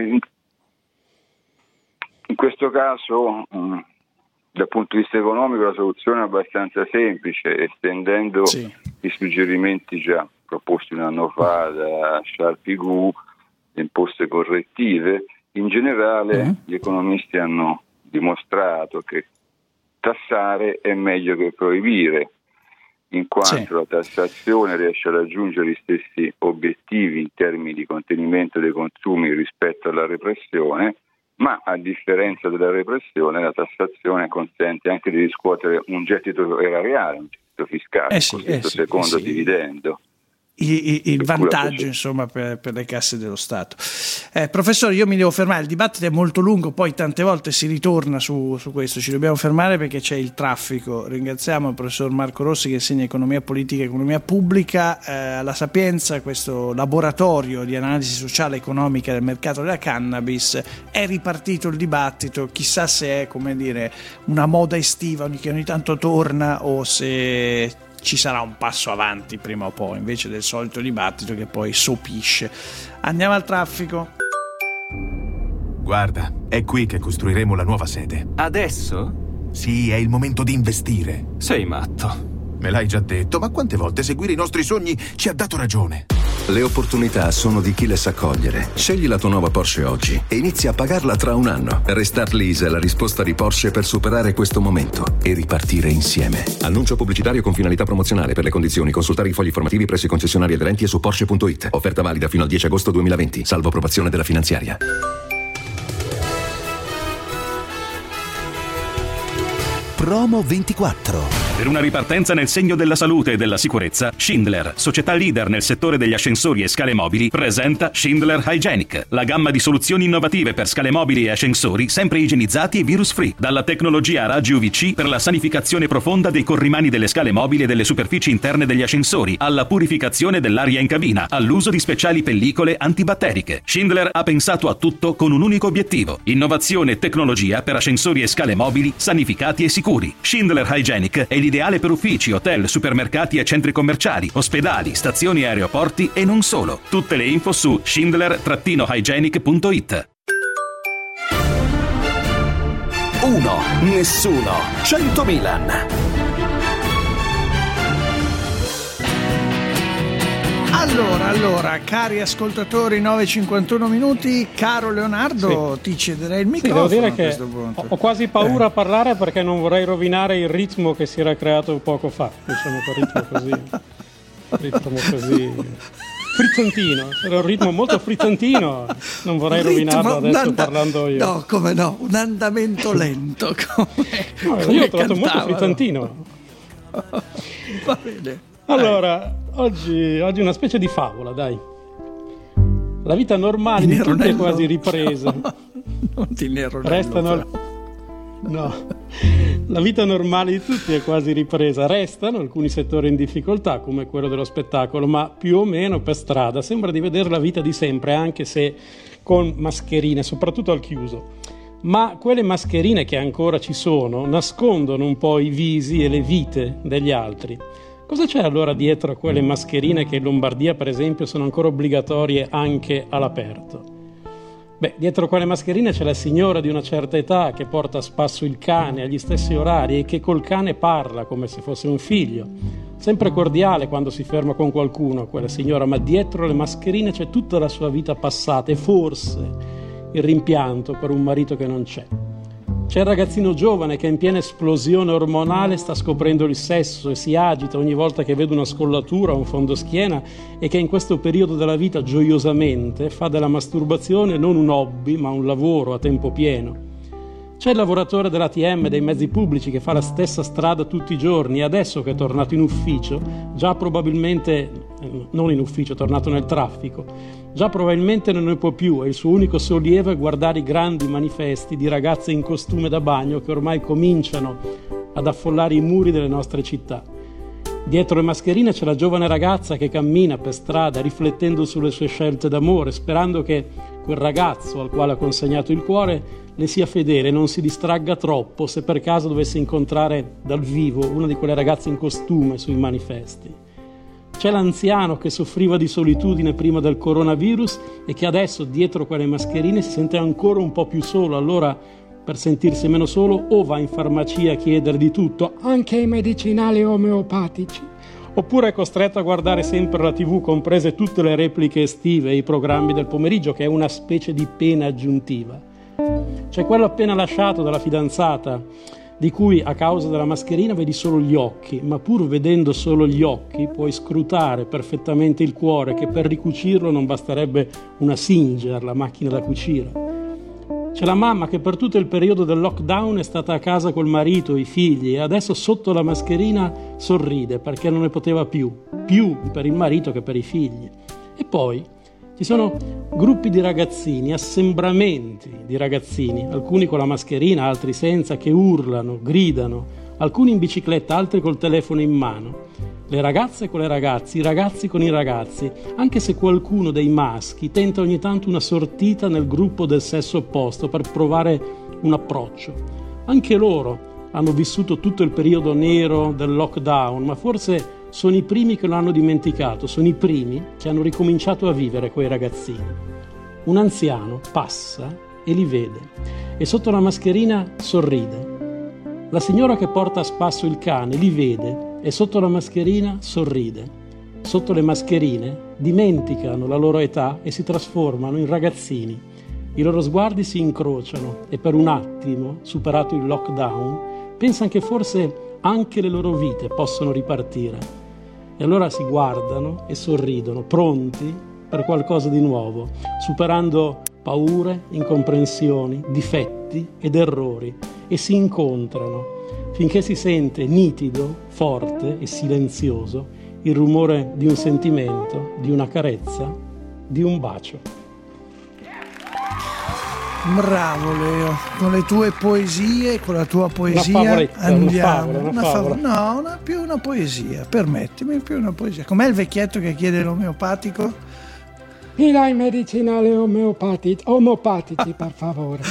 questo caso, dal punto di vista economico, la soluzione è abbastanza semplice, estendendo i suggerimenti già proposti un anno fa da Sharpie-Gu, le imposte correttive. In generale, gli economisti hanno dimostrato che tassare è meglio che proibire, in quanto la tassazione riesce a raggiungere gli stessi obiettivi in termini di contenimento dei consumi rispetto alla repressione, ma a differenza della repressione la tassazione consente anche di riscuotere un gettito erariale, un gettito fiscale, questo secondo dividendo. Il vantaggio insomma per le casse dello Stato. Professore, io mi devo fermare, il dibattito è molto lungo, poi tante volte si ritorna su questo, ci dobbiamo fermare perché c'è il traffico. Ringraziamo il professor Marco Rossi che insegna economia politica e economia pubblica alla Sapienza. Questo laboratorio di analisi sociale e economica del mercato della cannabis. È ripartito il dibattito, chissà se è, come dire, una moda estiva che ogni tanto torna o se ci sarà un passo avanti prima o poi, invece del solito dibattito che poi sopisce. Andiamo al traffico. Guarda, è qui che costruiremo la nuova sede. Adesso? Sì, è il momento di investire. Sei matto. Me l'hai già detto, ma quante volte seguire i nostri sogni ci ha dato ragione? Le opportunità sono di chi le sa cogliere. Scegli la tua nuova Porsche oggi e inizia a pagarla tra un anno. Restart Lease è la risposta di Porsche per superare questo momento e ripartire insieme. Annuncio pubblicitario con finalità promozionale. Per le condizioni consultare i fogli informativi presso i concessionari aderenti e su Porsche.it. Offerta valida fino al 10 agosto 2020, salvo approvazione della finanziaria. Promo 24. Per una ripartenza nel segno della salute e della sicurezza, Schindler, società leader nel settore degli ascensori e scale mobili, presenta Schindler Hygienic, la gamma di soluzioni innovative per scale mobili e ascensori sempre igienizzati e virus free, dalla tecnologia a raggi UVC per la sanificazione profonda dei corrimani delle scale mobili e delle superfici interne degli ascensori, alla purificazione dell'aria in cabina, all'uso di speciali pellicole antibatteriche. Schindler ha pensato a tutto con un unico obiettivo: innovazione e tecnologia per ascensori e scale mobili sanificati e sicuri. Schindler Hygienic è l'ideale per uffici, hotel, supermercati e centri commerciali, ospedali, stazioni e aeroporti e non solo. Tutte le info su schindler-hygienic.it. 1. Nessuno. 100 Milan. Allora, cari ascoltatori, 9:51 minuti. Caro Leonardo, ti cederei il microfono. Devo dire a che questo punto. ho quasi paura a parlare perché non vorrei rovinare il ritmo che si era creato poco fa. Diciamo quel ritmo così frizzantino. Era un ritmo molto frizzantino. Non vorrei rovinarlo adesso parlando io. No, come no, un andamento lento. Come io l'ho trovato molto frizzantino. Va bene. Allora, oggi una specie di favola, dai. La vita normale di tutti è quasi ripresa. Non di Nero. No. La vita normale di tutti è quasi ripresa. Restano alcuni settori in difficoltà, come quello dello spettacolo, ma più o meno per strada sembra di vedere la vita di sempre, anche se con mascherine, soprattutto al chiuso. Ma quelle mascherine che ancora ci sono nascondono un po' i visi e le vite degli altri. Cosa c'è allora dietro a quelle mascherine che in Lombardia, per esempio, sono ancora obbligatorie anche all'aperto? Beh, dietro quelle mascherine c'è la signora di una certa età che porta a spasso il cane agli stessi orari e che col cane parla come se fosse un figlio. Sempre cordiale quando si ferma con qualcuno, quella signora, ma dietro le mascherine c'è tutta la sua vita passata e forse il rimpianto per un marito che non c'è. C'è il ragazzino giovane che in piena esplosione ormonale sta scoprendo il sesso e si agita ogni volta che vede una scollatura o un fondoschiena e che in questo periodo della vita gioiosamente fa della masturbazione non un hobby ma un lavoro a tempo pieno. C'è il lavoratore dell'ATM, dei mezzi pubblici, che fa la stessa strada tutti i giorni e adesso che è tornato in ufficio, già probabilmente, non in ufficio, è tornato nel traffico, già probabilmente non ne può più e il suo unico sollievo è guardare i grandi manifesti di ragazze in costume da bagno che ormai cominciano ad affollare i muri delle nostre città. Dietro le mascherine c'è la giovane ragazza che cammina per strada riflettendo sulle sue scelte d'amore, sperando che quel ragazzo al quale ha consegnato il cuore le sia fedele e non si distragga troppo se per caso dovesse incontrare dal vivo una di quelle ragazze in costume sui manifesti. C'è l'anziano che soffriva di solitudine prima del coronavirus e che adesso dietro quelle mascherine si sente ancora un po' più solo, allora per sentirsi meno solo o va in farmacia a chiedere di tutto, anche i medicinali omeopatici, oppure è costretto a guardare sempre la TV, comprese tutte le repliche estive e i programmi del pomeriggio, che è una specie di pena aggiuntiva. C'è quello appena lasciato dalla fidanzata, di cui a causa della mascherina vedi solo gli occhi, ma pur vedendo solo gli occhi puoi scrutare perfettamente il cuore, che per ricucirlo non basterebbe una Singer, la macchina da cucire. C'è la mamma che per tutto il periodo del lockdown è stata a casa col marito, i figli, e adesso sotto la mascherina sorride perché non ne poteva più per il marito che per i figli. E poi ci sono gruppi di ragazzini, assembramenti di ragazzini, alcuni con la mascherina, altri senza, che urlano, gridano, alcuni in bicicletta, altri col telefono in mano. Le ragazze con le ragazze, i ragazzi con i ragazzi, anche se qualcuno dei maschi tenta ogni tanto una sortita nel gruppo del sesso opposto per provare un approccio. Anche loro hanno vissuto tutto il periodo nero del lockdown, ma forse sono i primi che lo hanno dimenticato, sono i primi che hanno ricominciato a vivere quei ragazzini. Un anziano passa e li vede e sotto la mascherina sorride. La signora che porta a spasso il cane li vede e sotto la mascherina sorride. Sotto le mascherine dimenticano la loro età e si trasformano in ragazzini. I loro sguardi si incrociano e per un attimo, superato il lockdown, pensano che forse anche le loro vite possono ripartire. E allora si guardano e sorridono, pronti per qualcosa di nuovo, superando paure, incomprensioni, difetti ed errori, e si incontrano finché si sente nitido, forte e silenzioso il rumore di un sentimento, di una carezza, di un bacio. Bravo Leo, con le tue poesie, con la tua poesia andiamo. Una favola. No, più una poesia, permettimi, più una poesia. Com'è il vecchietto che chiede l'omeopatico? Mi dai medicinali omeopatici, per favore.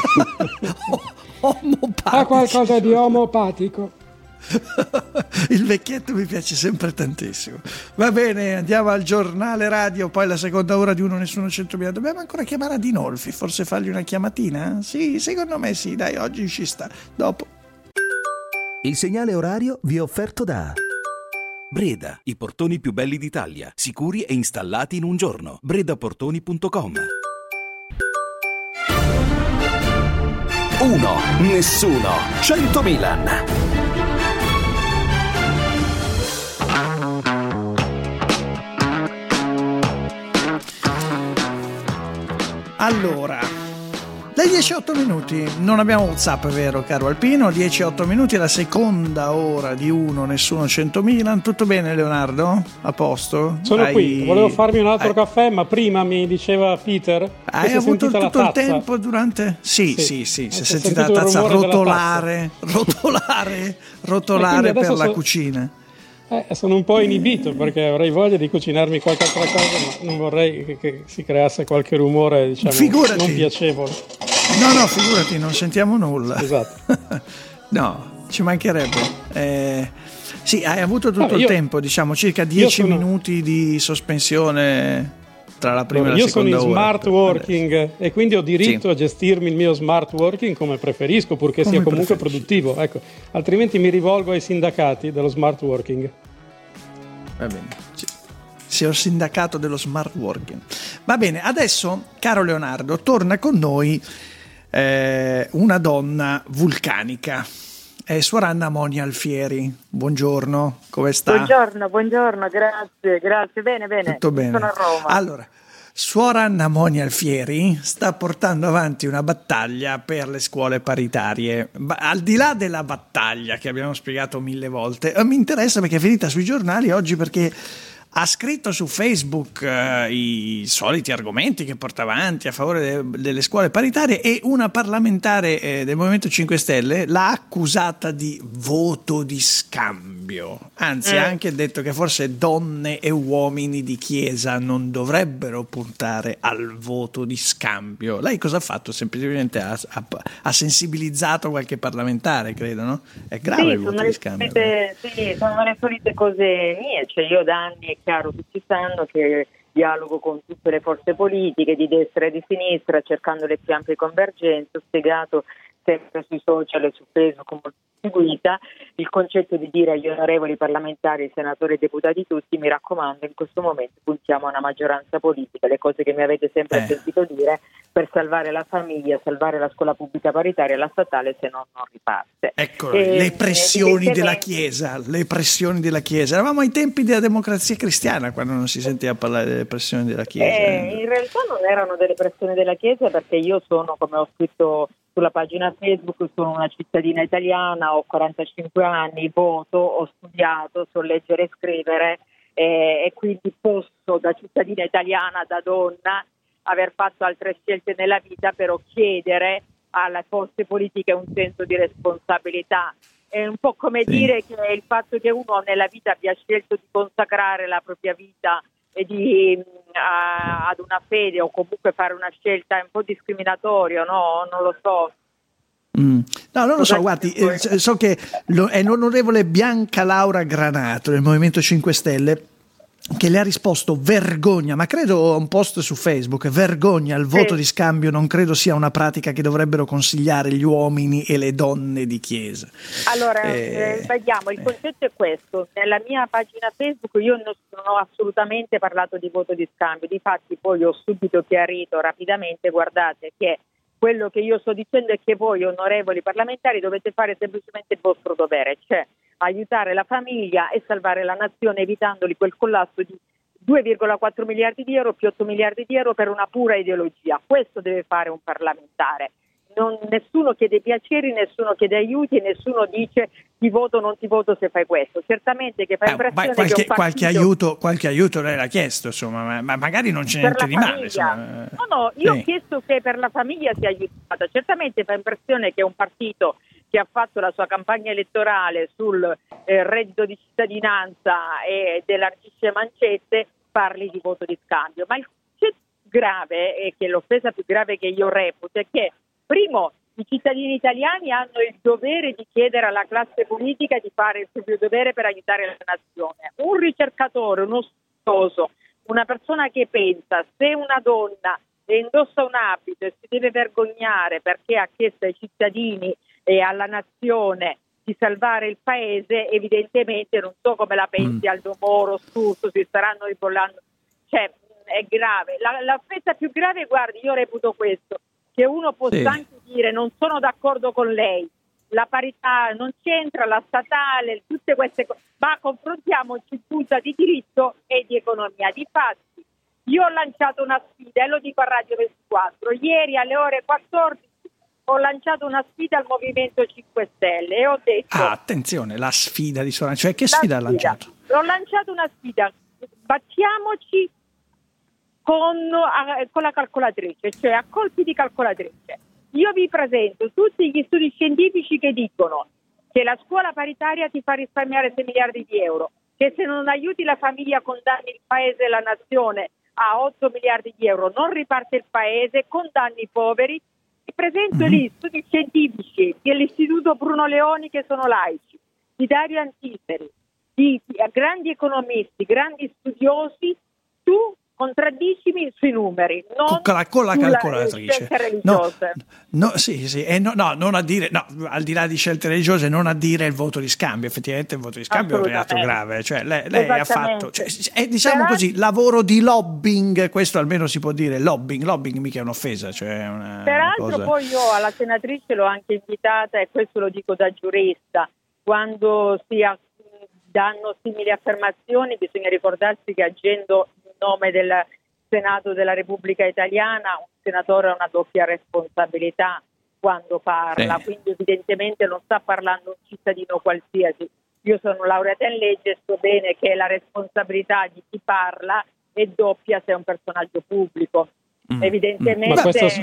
Ha qualcosa di omopatico? Il vecchietto mi piace sempre tantissimo. Va bene, andiamo al giornale radio, poi la seconda ora di Uno Nessuno 100.000. Dobbiamo ancora chiamare Adinolfi, forse fargli una chiamatina? Sì, secondo me sì, dai, oggi ci sta. Dopo. Il segnale orario vi è offerto da Breda, i portoni più belli d'Italia, sicuri e installati in un giorno. bredaportoni.com. 1 Nessuno 100.000. Allora, dai 10-8 minuti, non abbiamo WhatsApp, vero caro Alpino? 10-8 minuti è la seconda ora di Uno Nessuno 100.000. Tutto bene Leonardo? A posto? Sono qui, volevo farmi un altro caffè, ma prima mi diceva Peter che hai avuto tutto il tempo durante? Sì, si è sentita la tazza rotolare per la cucina. Sono un po' inibito perché avrei voglia di cucinarmi qualche altra cosa, ma non vorrei che si creasse qualche rumore, diciamo, non piacevole. No, figurati, non sentiamo nulla. Esatto. No, ci mancherebbe. Sì, hai avuto tutto il tempo, diciamo, circa 10 minuti di sospensione tra la prima e la seconda ora. Io sono in smart working e quindi ho diritto a gestirmi il mio smart working come preferisco, purché sia comunque produttivo. Ecco, altrimenti mi rivolgo ai sindacati dello smart working. Va bene. Sei un sindacato dello smart working. Va bene, adesso, caro Leonardo, torna con noi una donna vulcanica. È Suor Anna Monia Alfieri. Buongiorno, come sta? Buongiorno, grazie. Bene. Tutto bene. Sono a Roma. Allora, Suora Anna Monia Alfieri sta portando avanti una battaglia per le scuole paritarie. Al di là della battaglia che abbiamo spiegato 1000 volte, mi interessa perché è finita sui giornali oggi, perché ha scritto su Facebook i soliti argomenti che porta avanti a favore delle scuole paritarie, e una parlamentare del Movimento 5 Stelle l'ha accusata di voto di scambio. Anzi, ha anche detto che forse donne e uomini di chiesa non dovrebbero puntare al voto di scambio. Lei cosa ha fatto? Semplicemente ha sensibilizzato qualche parlamentare, credo, no? È grave il voto di scambio. Sì, sono le solite cose mie, cioè io da anni, è chiaro, tutti sanno che dialogo con tutte le forze politiche di destra e di sinistra cercando le più ampie convergenze. Ho spiegato sempre sui social e su Facebook molto seguita il concetto di dire agli onorevoli parlamentari, senatori e deputati tutti: mi raccomando, in questo momento puntiamo a una maggioranza politica, le cose che mi avete sempre sentito dire, per salvare la famiglia, salvare la scuola pubblica paritaria, la statale, se no non riparte. Ecco, le pressioni della Chiesa, le pressioni della Chiesa. Eravamo ai tempi della Democrazia Cristiana, quando non si sentiva parlare delle pressioni della Chiesa. In realtà non erano delle pressioni della Chiesa, perché io sono, come ho scritto sulla pagina Facebook, sono una cittadina italiana, ho 45 anni, voto, ho studiato, so leggere e scrivere, e quindi posso, da cittadina italiana, da donna, aver fatto altre scelte nella vita, però chiedere alle forze politiche un senso di responsabilità. È un po' come dire che il fatto che uno nella vita abbia scelto di consacrare la propria vita e ad una fede, o comunque fare una scelta un po' discriminatoria, no? Non lo so. No, non lo so, guardi, so che è l'onorevole Bianca Laura Granato del Movimento 5 Stelle che le ha risposto: vergogna, ma credo a un post su Facebook, vergogna, il voto di scambio non credo sia una pratica che dovrebbero consigliare gli uomini e le donne di chiesa. Allora, sbagliamo, il concetto è questo: nella mia pagina Facebook io non ho assolutamente parlato di voto di scambio, difatti poi ho subito chiarito rapidamente: guardate che quello che io sto dicendo è che voi, onorevoli parlamentari, dovete fare semplicemente il vostro dovere, cioè aiutare la famiglia e salvare la nazione, evitandoli quel collasso di 2,4 miliardi di euro più 8 miliardi di euro per una pura ideologia. Questo deve fare un parlamentare. Nessuno chiede piaceri, nessuno chiede aiuti, nessuno dice ti voto o non ti voto se fai questo. Certamente che fa impressione che un partito... qualche aiuto lei l'ha chiesto, insomma, ma magari non c'è niente di male. Insomma. No, io ho chiesto che per la famiglia sia aiutata. Certamente fa impressione che un partito che ha fatto la sua campagna elettorale sul reddito di cittadinanza e dell'arcisce mancette parli di voto di scambio. Ma il concetto grave, e che l'offesa più grave che io reputo, è che primo, i cittadini italiani hanno il dovere di chiedere alla classe politica di fare il proprio dovere per aiutare la nazione. Un ricercatore, uno studioso, una persona che pensa, se una donna indossa un abito e si deve vergognare perché ha chiesto ai cittadini e alla nazione di salvare il paese, evidentemente non so come la pensi Aldo Moro, Sturzo, si staranno ribollando. Cioè, è grave. L'offesa più grave, guardi, io reputo questo: che uno possa anche dire non sono d'accordo con lei, la parità non c'entra, la statale, tutte queste cose, ma confrontiamoci in punta di diritto e di economia. Difatti, io ho lanciato una sfida, e lo dico a Radio 24, ieri alle ore 14 ho lanciato una sfida al Movimento 5 Stelle e ho detto... attenzione, la sfida di Soraya, cioè che sfida ha lanciato? Ho lanciato una sfida, battiamoci con la calcolatrice, cioè a colpi di calcolatrice. Io vi presento tutti gli studi scientifici che dicono che la scuola paritaria ti fa risparmiare 6 miliardi di euro, che se non aiuti la famiglia condanni il paese e la nazione a 8 miliardi di euro, non riparte il paese, condanni i poveri. Vi presento lì studi scientifici dell'Istituto Bruno Leoni, che sono laici, di Dario Antiseri, di grandi economisti, grandi studiosi. Tu contraddicimi sui numeri, non con la calcolatrice. Non a dire, al di là di scelte religiose, non a dire il voto di scambio. Effettivamente il voto di scambio è un reato grave, cioè lei ha fatto, diciamo così, lavoro di lobbying, questo almeno si può dire. Lobbying mica è un'offesa, cioè una peraltro cosa. Poi io alla senatrice l'ho anche invitata, e questo lo dico da giurista, quando si danno simili affermazioni bisogna ricordarsi che agendo nome Senato della Repubblica Italiana un senatore ha una doppia responsabilità quando parla, quindi evidentemente non sta parlando un cittadino qualsiasi. Io sono laureata in legge e so bene che la responsabilità di chi parla è doppia se è un personaggio pubblico. Evidentemente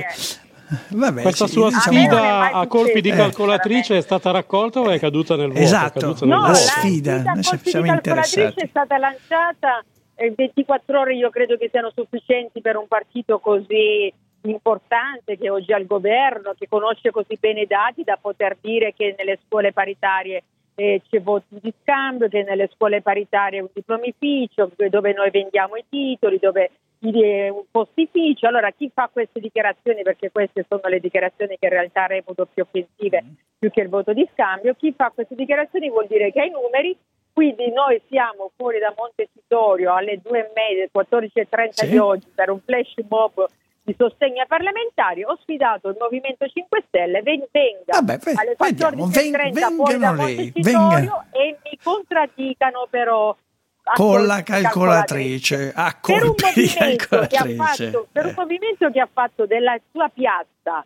questa sua sfida a colpi di calcolatrice è stata raccolta o è caduta nel vuoto? Esatto, la sfida a colpi di calcolatrice è stata lanciata 24 ore, io credo che siano sufficienti per un partito così importante, che oggi è al governo, che conosce così bene i dati da poter dire che nelle scuole paritarie c'è voto di scambio, che nelle scuole paritarie è un diplomificio, dove noi vendiamo i titoli, dove è un postificio. Allora chi fa queste dichiarazioni, perché queste sono le dichiarazioni che in realtà reputo più offensive più che il voto di scambio, chi fa queste dichiarazioni vuol dire che ha i numeri, quindi noi siamo fuori da Montecitorio alle 2:30, 14:30 di oggi per un flash mob di sostegno ai parlamentari. Ho sfidato il Movimento 5 Stelle, venga alle 14:30 fuori da Montecitorio e mi contraddicano però con la calcolatrice a colpi di calcolatrice. Per un movimento che ha fatto della sua piazza,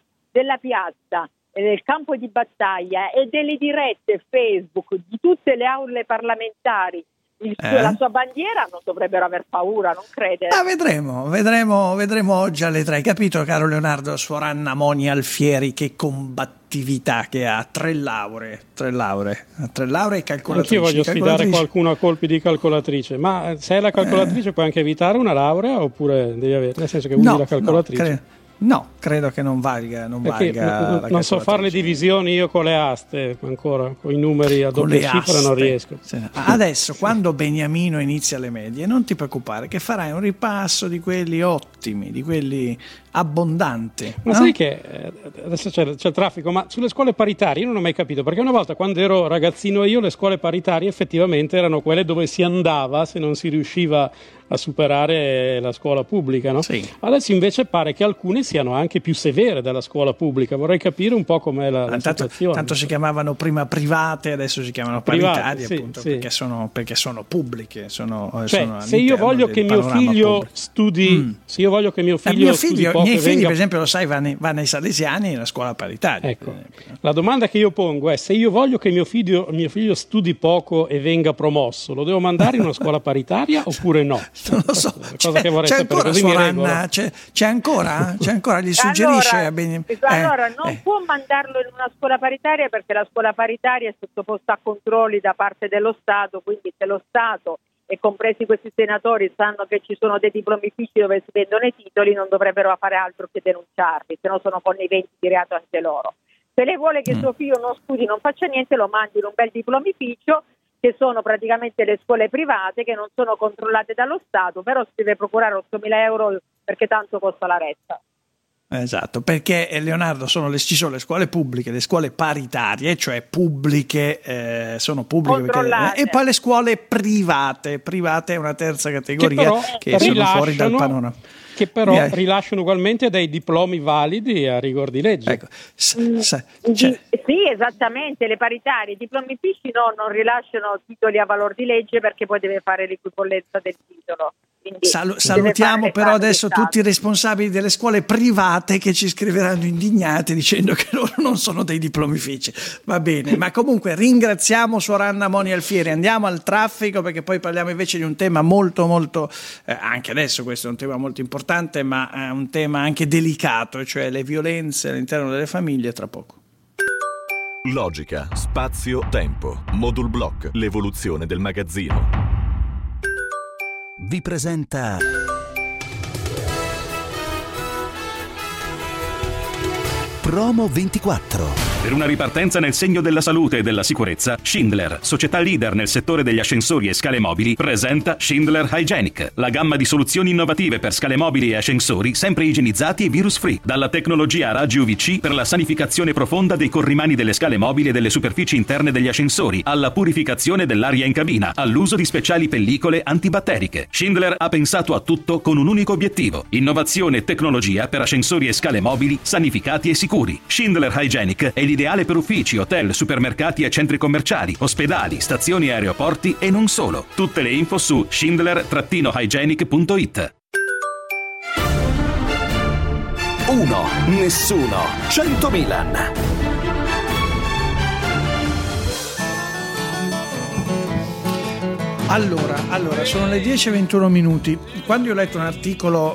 del campo di battaglia e delle dirette Facebook di tutte le aule parlamentari la sua bandiera, non dovrebbero aver paura, non crede? Vedremo oggi alle 3. Capito, caro Leonardo? Suoranna Moni Alfieri, che combattività che ha, 3 lauree e calcolatrice. Anch'io voglio sfidare qualcuno a colpi di calcolatrice, ma se è la calcolatrice puoi anche evitare una laurea oppure devi avere, nel senso che usi la calcolatrice? No, credo che non valga non so fare le divisioni io con le aste ancora, con i numeri a doppia cifra non riesco. Adesso quando Beniamino inizia le medie non ti preoccupare che farai un ripasso di quelli ottimi, di quelli abbondanti. Ma sai che adesso c'è traffico, ma sulle scuole paritarie io non ho mai capito, perché una volta quando ero ragazzino io le scuole paritarie effettivamente erano quelle dove si andava se non si riusciva a superare la scuola pubblica, no? Sì. Adesso invece pare che alcune siano anche più severe della scuola pubblica. Vorrei capire un po' com'è la situazione. Tanto si chiamavano prima private, adesso si chiamano paritarie, appunto, perché sono pubbliche. Se io voglio che mio figlio studi, se io voglio che mio figlio studi poco, i miei figli, per esempio, lo sai, vanno ai Salesiani nella scuola paritaria. Ecco. La domanda che io pongo è: se io voglio che mio figlio studi poco e venga promosso, lo devo mandare in una scuola paritaria oppure no? Non lo so, c'è ancora? Gli suggerisce allora non può mandarlo in una scuola paritaria, perché la scuola paritaria è sottoposta a controlli da parte dello Stato, quindi se lo Stato e compresi questi senatori sanno che ci sono dei diplomifici dove si vendono i titoli, non dovrebbero fare altro che denunciarli, se no sono conniventi di reato anche loro. Se lei vuole che suo figlio non studi, non faccia niente, lo mandi in un bel diplomificio, che sono praticamente le scuole private che non sono controllate dallo Stato, però si deve procurare 8.000 euro perché tanto costa la retta. Esatto, perché Leonardo ci sono le scuole pubbliche, le scuole paritarie, cioè pubbliche, sono pubbliche e poi le scuole private è una terza categoria che sono fuori dal panorama. Che però rilasciano ugualmente dei diplomi validi a rigor di legge. Ecco. Sì, esattamente, le paritarie, i diplomifici non rilasciano titoli a valor di legge, perché poi deve fare l'equipollenza del titolo. Salutiamo però adesso tutti i responsabili delle scuole private che ci scriveranno indignati dicendo che loro non sono dei diplomifici. Va bene, ma comunque ringraziamo Suoranna Moni Alfieri. Andiamo al traffico, perché poi parliamo invece di un tema molto anche adesso questo è un tema molto importante, ma è un tema anche delicato, cioè le violenze all'interno delle famiglie, tra poco. Logica, spazio, tempo. Modul Block, l'evoluzione del magazzino. Vi presenta Promo 24. Per una ripartenza nel segno della salute e della sicurezza, Schindler, società leader nel settore degli ascensori e scale mobili, presenta Schindler Hygienic, la gamma di soluzioni innovative per scale mobili e ascensori sempre igienizzati e virus free, dalla tecnologia a raggi UVC per la sanificazione profonda dei corrimani delle scale mobili e delle superfici interne degli ascensori, alla purificazione dell'aria in cabina, all'uso di speciali pellicole antibatteriche. Schindler ha pensato a tutto con un unico obiettivo: innovazione e tecnologia per ascensori e scale mobili sanificati e sicuri. Schindler Hygienic è l'ideale per uffici, hotel, supermercati e centri commerciali, ospedali, stazioni e aeroporti e non solo. Tutte le info su schindler-hygienic.it. 1, nessuno, 100 Milan. Allora, sono le 10:21. Quando io ho letto un articolo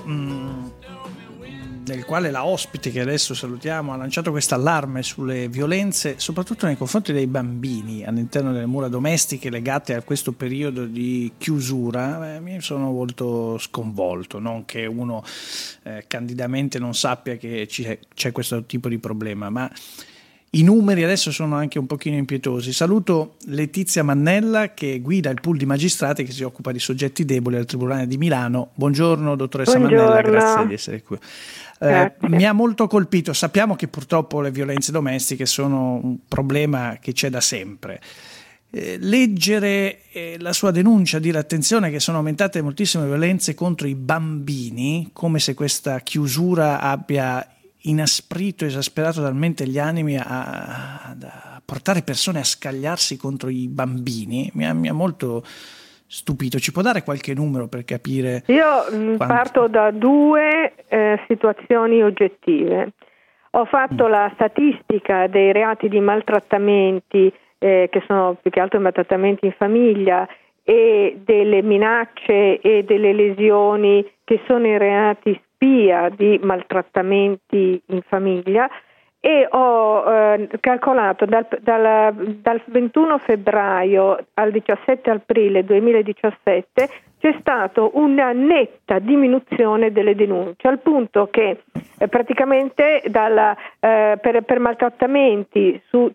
nel quale la ospite, che adesso salutiamo, ha lanciato questo allarme sulle violenze, soprattutto nei confronti dei bambini all'interno delle mura domestiche legate a questo periodo di chiusura, mi sono molto sconvolto. Non che uno candidamente non sappia che c'è questo tipo di problema, ma i numeri adesso sono anche un pochino impietosi. Saluto Letizia Mannella, che guida il pool di magistrati che si occupa di soggetti deboli al Tribunale di Milano. Buongiorno dottoressa Mannella, grazie di essere qui. Mi ha molto colpito, sappiamo che purtroppo le violenze domestiche sono un problema che c'è da sempre. Leggere la sua denuncia, dire attenzione che sono aumentate moltissime violenze contro i bambini, come se questa chiusura abbia inasprito, esasperato talmente gli animi a portare persone a scagliarsi contro i bambini, mi ha molto stupito. Ci può dare qualche numero per capire? Io parto da due situazioni oggettive. Ho fatto la statistica dei reati di maltrattamenti, che sono più che altro maltrattamenti in famiglia, e delle minacce e delle lesioni che sono i reati spia di maltrattamenti in famiglia, e ho calcolato dal 21 febbraio al 17 aprile 2017 c'è stata una netta diminuzione delle denunce, al punto che praticamente per maltrattamenti su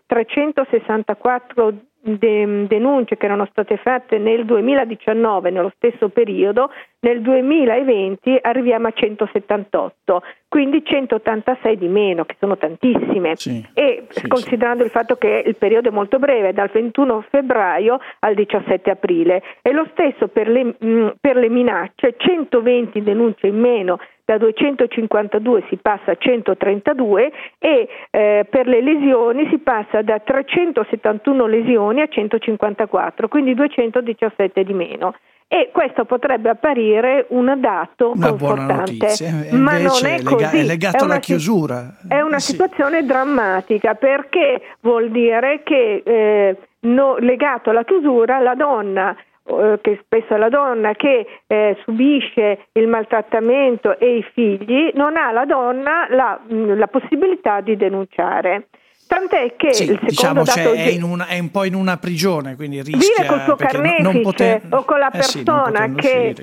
364 denunce che erano state fatte nel 2019, nello stesso periodo, nel 2020 arriviamo a 178, quindi 186 di meno, che sono tantissime. Considerando il fatto che il periodo è molto breve, dal 21 febbraio al 17 aprile, e lo stesso per le minacce, 120 denunce in meno, da 252 si passa a 132, e per le lesioni si passa da 371 lesioni a 154, quindi 217 di meno. E questo potrebbe apparire un dato una confortante, buona notizia, ma non è così. È legato alla chiusura. È una situazione drammatica, perché vuol dire che legato alla chiusura la donna, che spesso è la donna che subisce il maltrattamento, e i figli, non ha la donna la possibilità di denunciare. Tant'è che il secondo dato è un po' in una prigione, quindi rischia, vive col suo carnefice o con la persona che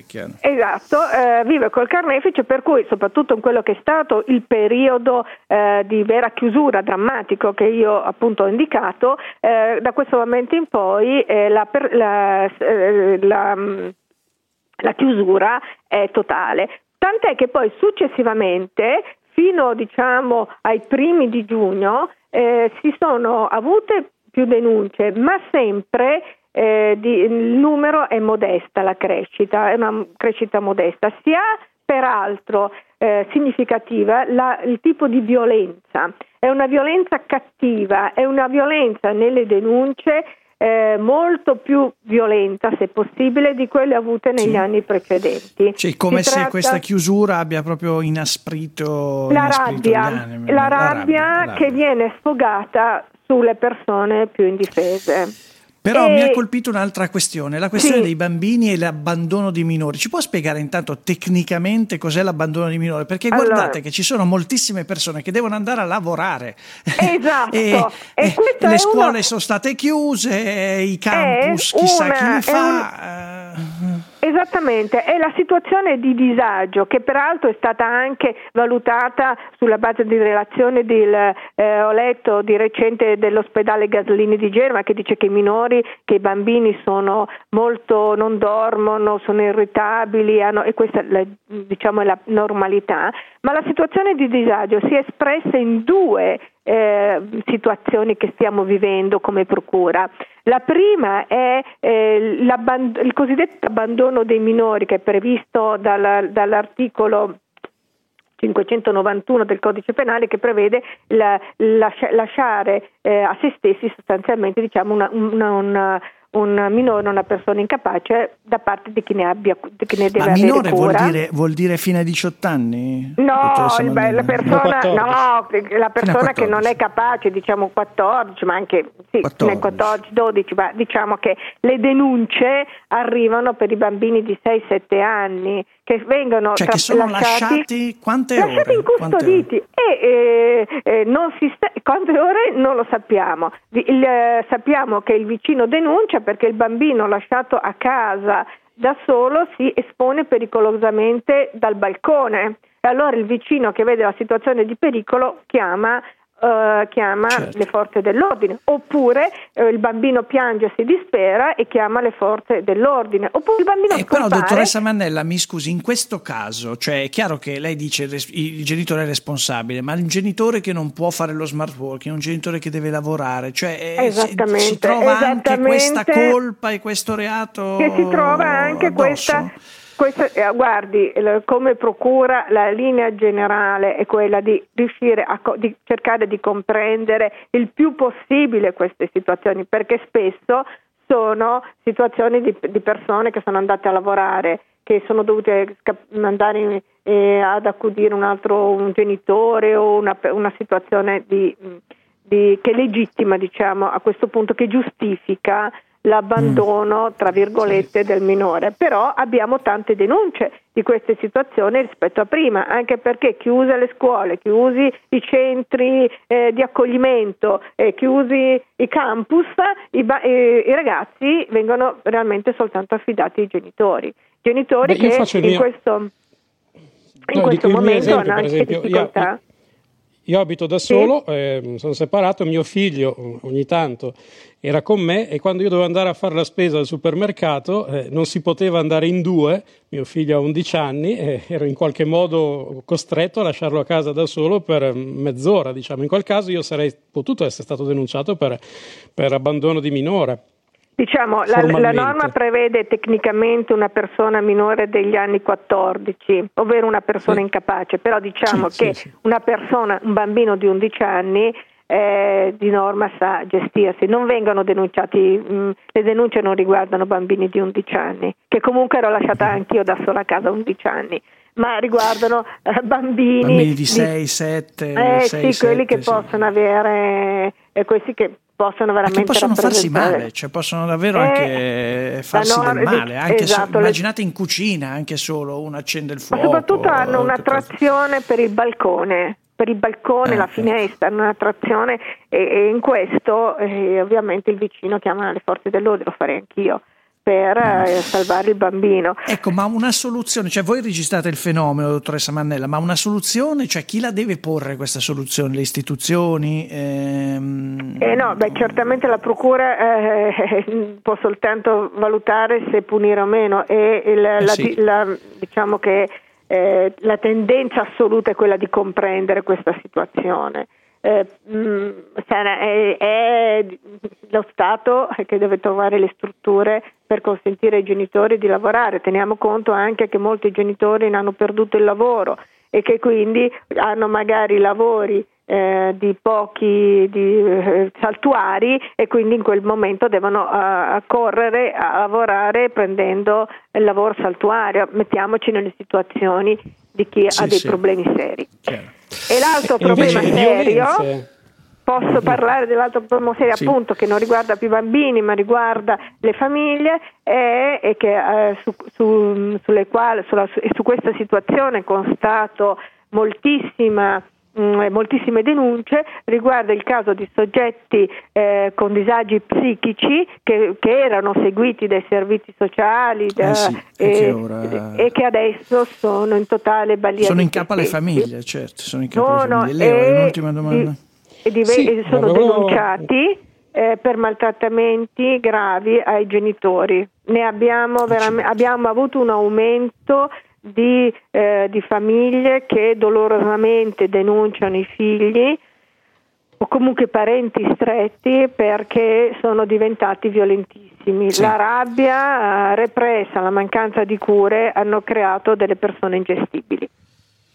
vive col carnefice, per cui soprattutto in quello che è stato il periodo di vera chiusura drammatico che io appunto ho indicato, da questo momento in poi la chiusura è totale. Tant'è che poi successivamente, fino ai primi di giugno, si sono avute più denunce, ma sempre il numero è modesta, la crescita è una crescita modesta. Si ha peraltro significativa il tipo di violenza, è una violenza cattiva, è una violenza nelle denunce molto più violenta, se possibile, di quelle avute negli anni precedenti. Come se questa chiusura abbia proprio inasprito la gli animi. La rabbia che viene sfogata sulle persone più indifese. Però mi ha colpito un'altra questione, la questione dei bambini e l'abbandono di minori. Ci può spiegare intanto tecnicamente cos'è l'abbandono di minori? Perché guardate che ci sono moltissime persone che devono andare a lavorare. Esatto. e le scuole sono state chiuse, i campus chissà chi li fa. Esattamente, è la situazione di disagio che peraltro è stata anche valutata sulla base di relazioni ho letto di recente dell'ospedale Gaslini di Genova, che dice che i bambini sono molto, non dormono, sono irritabili, e questa è la normalità, ma la situazione di disagio si è espressa in due situazioni che stiamo vivendo come procura. La prima è il cosiddetto abbandono dei minori, che è previsto dall'articolo 591 del Codice Penale, che prevede lasciare a se stessi sostanzialmente un minore, una persona incapace da parte di chi ne deve avere minore cura. vuol dire fino ai 18 anni? No, la persona, 14. la persona che non è capace, diciamo 14, ma anche sì, 14, 12, ma diciamo che le denunce arrivano per i bambini di 6-7 anni che vengono che sono lasciati quante ore? Incustoditi e non quante ore non lo sappiamo. Sappiamo che il vicino denuncia perché il bambino lasciato a casa da solo si espone pericolosamente dal balcone e allora il vicino che vede la situazione di pericolo chiama le forze dell'ordine, oppure il bambino piange, si dispera e chiama le forze dell'ordine, oppure il bambino però dottoressa Mannella, mi scusi, in questo caso, cioè è chiaro che lei dice il genitore è responsabile, ma il genitore che non può fare lo smart working, un genitore che deve lavorare, cioè si trova anche questa colpa e questo reato che si trova anche addosso. Guardi, come procura la linea generale è quella di riuscire di cercare di comprendere il più possibile queste situazioni, perché spesso sono situazioni di persone che sono andate a lavorare, che sono dovute andare ad accudire un genitore o una situazione che legittima, diciamo, a questo punto, che giustifica l'abbandono tra virgolette del minore. Però abbiamo tante denunce di queste situazioni rispetto a prima, anche perché chiuse le scuole, chiusi i centri di accoglimento, chiusi i campus, i ragazzi vengono realmente soltanto affidati ai genitori che in questo momento hanno anche difficoltà. Io abito da solo, sono separato, mio figlio ogni tanto era con me e quando io dovevo andare a fare la spesa al supermercato non si poteva andare in due, mio figlio ha 11 anni e ero in qualche modo costretto a lasciarlo a casa da solo per mezz'ora, diciamo. In quel caso io sarei potuto essere stato denunciato per abbandono di minore. Diciamo, la norma prevede tecnicamente una persona minore degli anni 14, ovvero una persona incapace, però diciamo che una persona, un bambino di 11 anni di norma sa gestirsi. Non vengono denunciati, le denunce non riguardano bambini di 11 anni, che comunque ero lasciata anch'io da sola a casa a 11 anni, ma riguardano bambini di 6, 7, 6, quelli 7, che possono avere, questi che possono veramente possono farsi male, cioè possono davvero anche farsi del male, anche immaginate in cucina, anche solo uno accende il fuoco. Ma soprattutto hanno un'attrazione per il balcone, la finestra, hanno un'attrazione e in questo ovviamente il vicino chiama le forze dell'ordine, lo farei anch'io, per salvare il bambino. Ecco, ma una soluzione, cioè voi registrate il fenomeno, dottoressa Mannella, ma una soluzione, cioè chi la deve porre questa soluzione? Le istituzioni? Certamente la procura può soltanto valutare se punire o meno diciamo che la tendenza assoluta è quella di comprendere questa situazione. È lo Stato che deve trovare le strutture per consentire ai genitori di lavorare. Teniamo conto anche che molti genitori hanno perduto il lavoro e che quindi hanno magari lavori di pochi saltuari e quindi in quel momento devono correre a lavorare prendendo il lavoro saltuario. Mettiamoci nelle situazioni di chi ha dei problemi seri. Chiaro. E l'altro problema serio, posso parlare dell'altro problema serio appunto che non riguarda più i bambini ma riguarda le famiglie e che su questa situazione constato moltissime denunce, riguarda il caso di soggetti con disagi psichici che erano seguiti dai servizi sociali e che adesso sono in totale balia. Sono in capo alle famiglie, certo. Sono in capo alle famiglie. Un'ultima domanda. Sono denunciati per maltrattamenti gravi ai genitori. Ne abbiamo avuto un aumento di famiglie che dolorosamente denunciano i figli o comunque parenti stretti perché sono diventati violentissimi. La rabbia repressa, la mancanza di cure hanno creato delle persone ingestibili.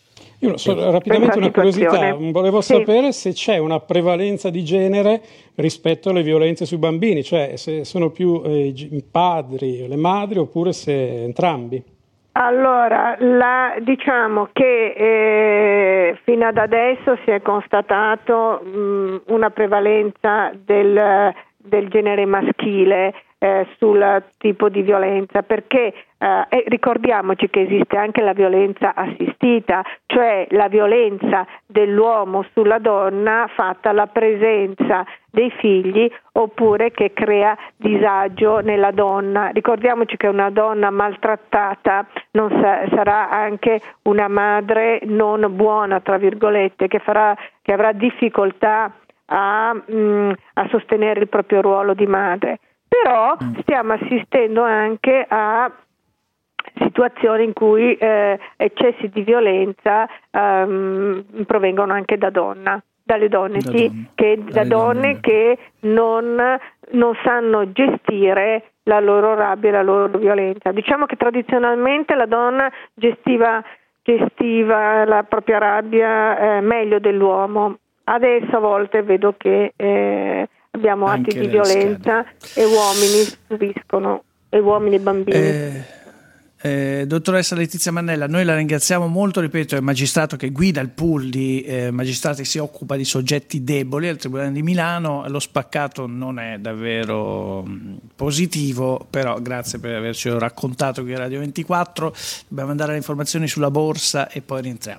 Io rapidamente una curiosità, volevo sapere se c'è una prevalenza di genere rispetto alle violenze sui bambini, cioè se sono più i padri, le madri, oppure se entrambi. Allora, diciamo che fino ad adesso si è constatato una prevalenza del genere maschile sul tipo di violenza, perché ricordiamoci che esiste anche la violenza assistita, cioè la violenza dell'uomo sulla donna fatta alla presenza dei figli oppure che crea disagio nella donna. Ricordiamoci che una donna maltrattata non sarà anche una madre non buona, tra virgolette, che avrà difficoltà a sostenere il proprio ruolo di madre. Però stiamo assistendo anche a situazioni in cui eccessi di violenza provengono anche dalle donne, che non sanno gestire la loro rabbia e la loro violenza. Diciamo che tradizionalmente la donna gestiva la propria rabbia meglio dell'uomo. Adesso a volte vedo che abbiamo atti di violenza e uomini subiscono, e uomini e bambini. Dottoressa Letizia Mannella, noi la ringraziamo molto, ripeto, è il magistrato che guida il pool di magistrati che si occupa di soggetti deboli al Tribunale di Milano. Lo spaccato non è davvero positivo, però grazie per averci raccontato qui a Radio 24. Dobbiamo andare alle informazioni sulla borsa e poi rientriamo.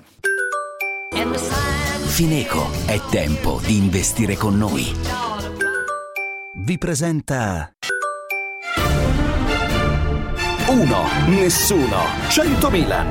Fineco, è tempo di investire con noi. Vi presenta 1, nessuno, 100 Milan.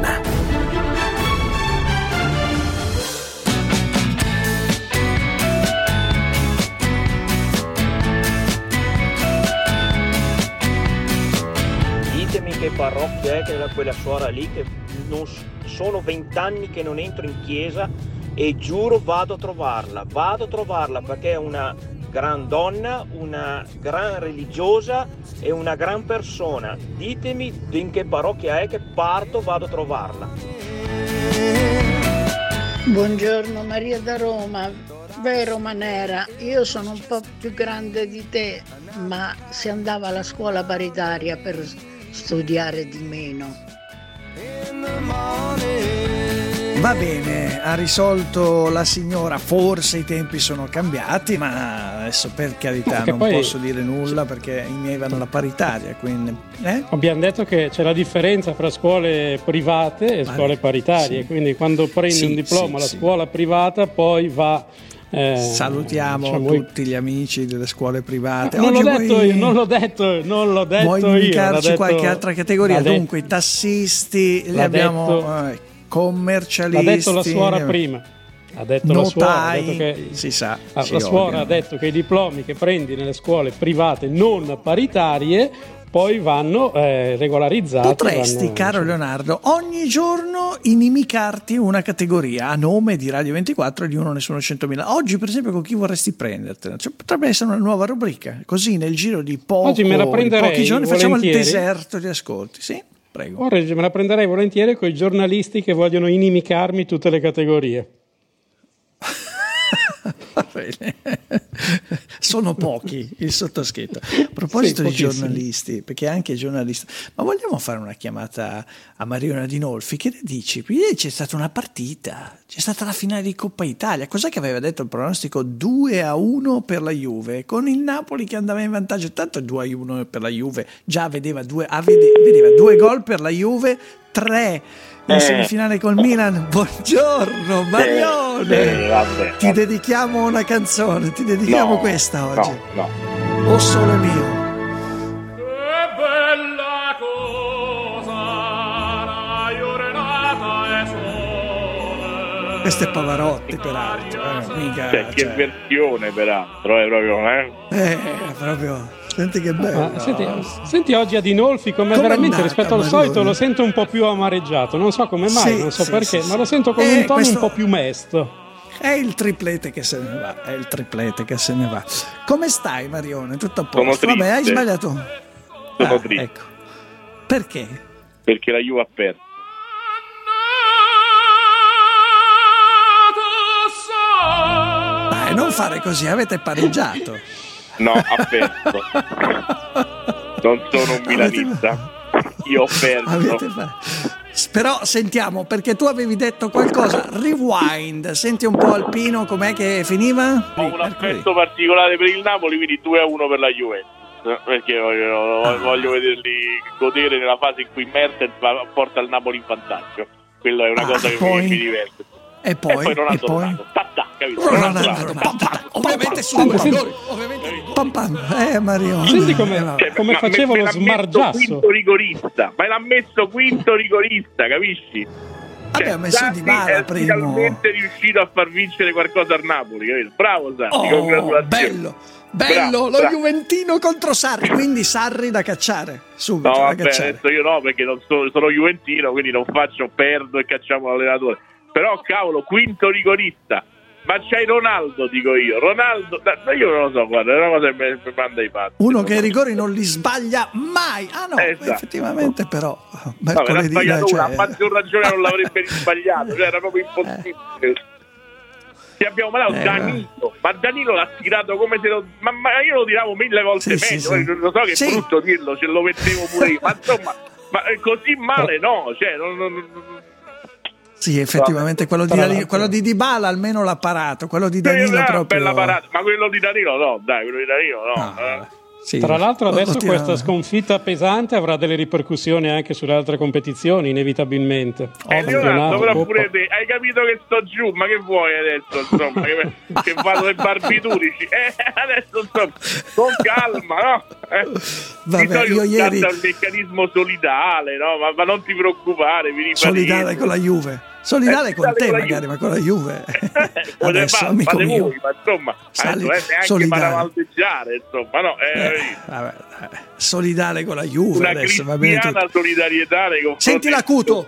Ditemi che parrocchia è che era quella suora lì, che non sono 20 anni che non entro in chiesa e giuro vado a trovarla perché è una gran donna, una gran religiosa e una gran persona. Ditemi in che parrocchia è che parto, vado a trovarla. Buongiorno, Maria da Roma. Vero Manera, io sono un po' più grande di te, ma si andava alla scuola paritaria per studiare di meno. Va bene, ha risolto la signora, forse i tempi sono cambiati, ma adesso per carità non posso dire nulla perché i miei vanno alla paritaria, quindi abbiamo detto che c'è la differenza fra scuole private e scuole paritarie, sì. Quindi quando prendi un diploma alla scuola privata poi va... salutiamo tutti gli amici delle scuole private. Non l'ho detto vuoi io. indicarci qualche altra categoria? Dunque i tassisti li abbiamo... commercialisti. L'ha detto la suora prima. Ha detto notai, la suora, ha detto che si sa. La suora ha detto che i diplomi che prendi nelle scuole private non paritarie poi vanno regolarizzati. Potresti, caro Leonardo, ogni giorno inimicarti una categoria a nome di Radio 24 e di Uno Nessuno 100.000. Oggi, per esempio, con chi vorresti prendertela? Cioè, potrebbe essere una nuova rubrica. Così nel giro di pochi giorni facciamo il deserto di ascolti. Sì? Prego. Ora me la prenderei volentieri con i giornalisti che vogliono inimicarmi tutte le categorie. Va bene. Sono pochi, il sottoscritto. A proposito di giornalisti, perché anche giornalisti, ma vogliamo fare una chiamata a Mariona Dinolfi? Che ne dici? Ieri c'è stata una partita, c'è stata la finale di Coppa Italia. Cos'è che aveva detto il pronostico? 2-1 per la Juve, con il Napoli che andava in vantaggio. Tanto 2-1 per la Juve, già vedeva due gol per la Juve, 3 in semifinale col Milan. Buongiorno Marione, ti dedichiamo una canzone, ti dedichiamo questa oggi. No. O Sole Mio. Che bella cosa, Renata e Sole. Questo è Pavarotti peraltro, mica, che versione peraltro, proprio. Senti che bello. Senti oggi a Dinolfi come veramente rispetto al solito lo sento un po' più amareggiato, non so come mai, non so perché, ma lo sento con un tono un po' più mesto. È il triplete che se ne va, Come stai, Marione? Tutto a posto? Vabbè, hai sbagliato. Sono triste. Ecco. Perché? Perché la Juve ha perso. fare così, avete pareggiato. No, ha perso. Non sono un milanista. Io ho perso. Però sentiamo, perché tu avevi detto qualcosa, rewind, senti un po' Alpino com'è che finiva? Ho un affetto particolare per il Napoli, quindi 2-1 per la Juventus, perché voglio vederli godere nella fase in cui Mertens porta il Napoli in vantaggio. Quello è una cosa che mi diverte. E poi Ronaldo, capito? Ovviamente Mario. Senti come faceva lo smargiasso. Quinto rigorista, ma l'ha messo quinto rigorista, capisci? Abbiamo messo Dybala è finalmente riuscito a far vincere qualcosa al Napoli, capito? Bravo Sarri, congratulazioni. Bello, lo Juventino contro Sarri, quindi Sarri da cacciare subito. No, vabbè, adesso io no, perché non sono Juventino, quindi non perdo e cacciamo l'allenatore. Però cavolo, quinto rigorista, ma c'hai Ronaldo, dico io. Ronaldo, io non lo so, guarda, è una cosa che mi manda i pazzi. Uno che i rigori non li sbaglia mai. Ah no, esatto. Effettivamente però mercoledì a maggior ragione non l'avrebbe sbagliato, cioè era proprio impossibile. Ti abbiamo mandato Danilo, ma Danilo l'ha tirato come se lo... ma io lo tiravo 1000 volte meglio, lo so che è brutto dirlo, ce lo mettevo pure io, ma insomma, ma così male no, cioè non... Sì, effettivamente quello di Dybala almeno l'ha parato, quello di Danilo proprio... Bella parata, ma quello di Danilo no, dai, quello di Danilo no. Sì, tra l'altro adesso questa sconfitta pesante avrà delle ripercussioni anche sulle altre competizioni, inevitabilmente. Leonardo, però pure te, hai capito che sto giù, ma che vuoi adesso, insomma, che vado ai barbiturici? Adesso, insomma, con calma, no? Vabbè, io ieri... il meccanismo solidale, no? Ma non ti preoccupare, vi riparito. Solidale con la Juve. Solidale con te magari, ma con la Juve adesso, amico mio, voi, ma insomma neanche paravaldeggiare, insomma, no, vabbè, solidale con la Juve una adesso, va bene tutto. Solidarietà nei confronti. Senti l'acuto.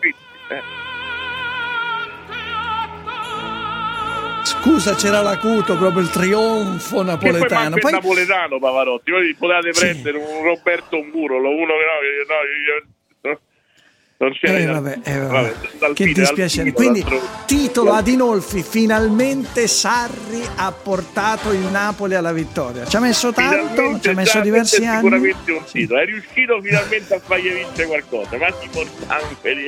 Scusa, c'era l'acuto, proprio il trionfo napoletano. E poi il napoletano, Pavarotti, voi potete prendere un Roberto Murolo, uno che no, non c'era vabbè. Che dispiacere. Quindi titolo Adinolfi, finalmente Sarri ha portato il Napoli alla vittoria. Ci ha messo tanto, ci ha messo diversi anni. Sicuramente un titolo, è riuscito finalmente a fargli vincere qualcosa, ma ti portano per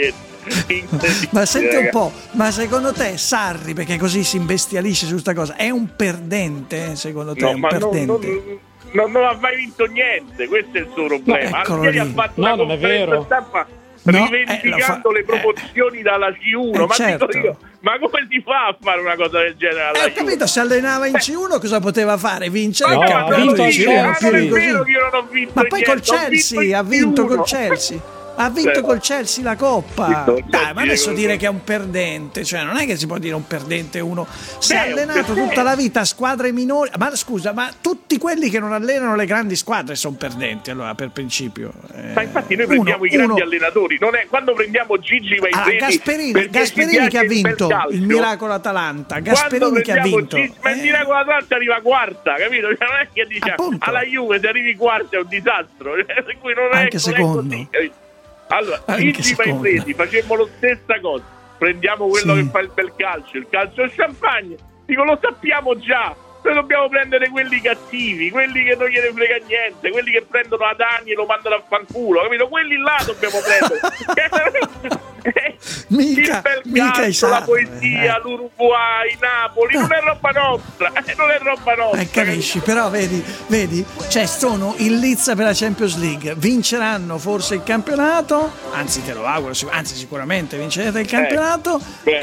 ma senti un po', ma secondo te Sarri, perché così si imbestialisce su questa cosa, è un perdente? Secondo te è un perdente? Non ha mai vinto niente, questo è il suo problema. Ieri ha fatto una conferenza stampa rivendicando le promozioni dalla C1, ma certo. dico io, ma come si fa a fare una cosa del genere? Ho capito, se allenava in C1 cosa poteva fare? Vincere il campionato in C1? Non è vero che io non ho vinto ma poi niente, col Chelsea ha vinto col Chelsea. Ha vinto col Chelsea la Coppa. Dai, ma adesso dire che è un perdente, cioè non è che si può dire un perdente uno. Si è allenato tutta la vita a squadre minori. Ma scusa, ma tutti quelli che non allenano le grandi squadre sono perdenti, allora, per principio. Ma infatti noi prendiamo i grandi allenatori, non è quando prendiamo Gigi Maizeni. Gasperini che ha vinto il miracolo Atalanta. Gasperini che ha vinto. Ma il miracolo Atalanta arriva quarta, capito? Non è che diciamo alla Juve se arrivi quarta è un disastro. Per cui non è anche secondo. Allora, Gigi Maizesi, facemmo la stessa cosa, prendiamo quello che fa il bel calcio, il calcio champagne, dico lo sappiamo già, noi dobbiamo prendere quelli cattivi, quelli che non gliene frega niente, quelli che prendono Adani e lo mandano a fanculo, capito? Quelli là dobbiamo prendere. mica il bel calcio, la poesia, l'Uruguay, Napoli, non è roba nostra, non è roba nostra. Capisci, però vedi, cioè sono in lizza per la Champions League, vinceranno forse il campionato, anzi te lo auguro, anzi sicuramente vincerete il campionato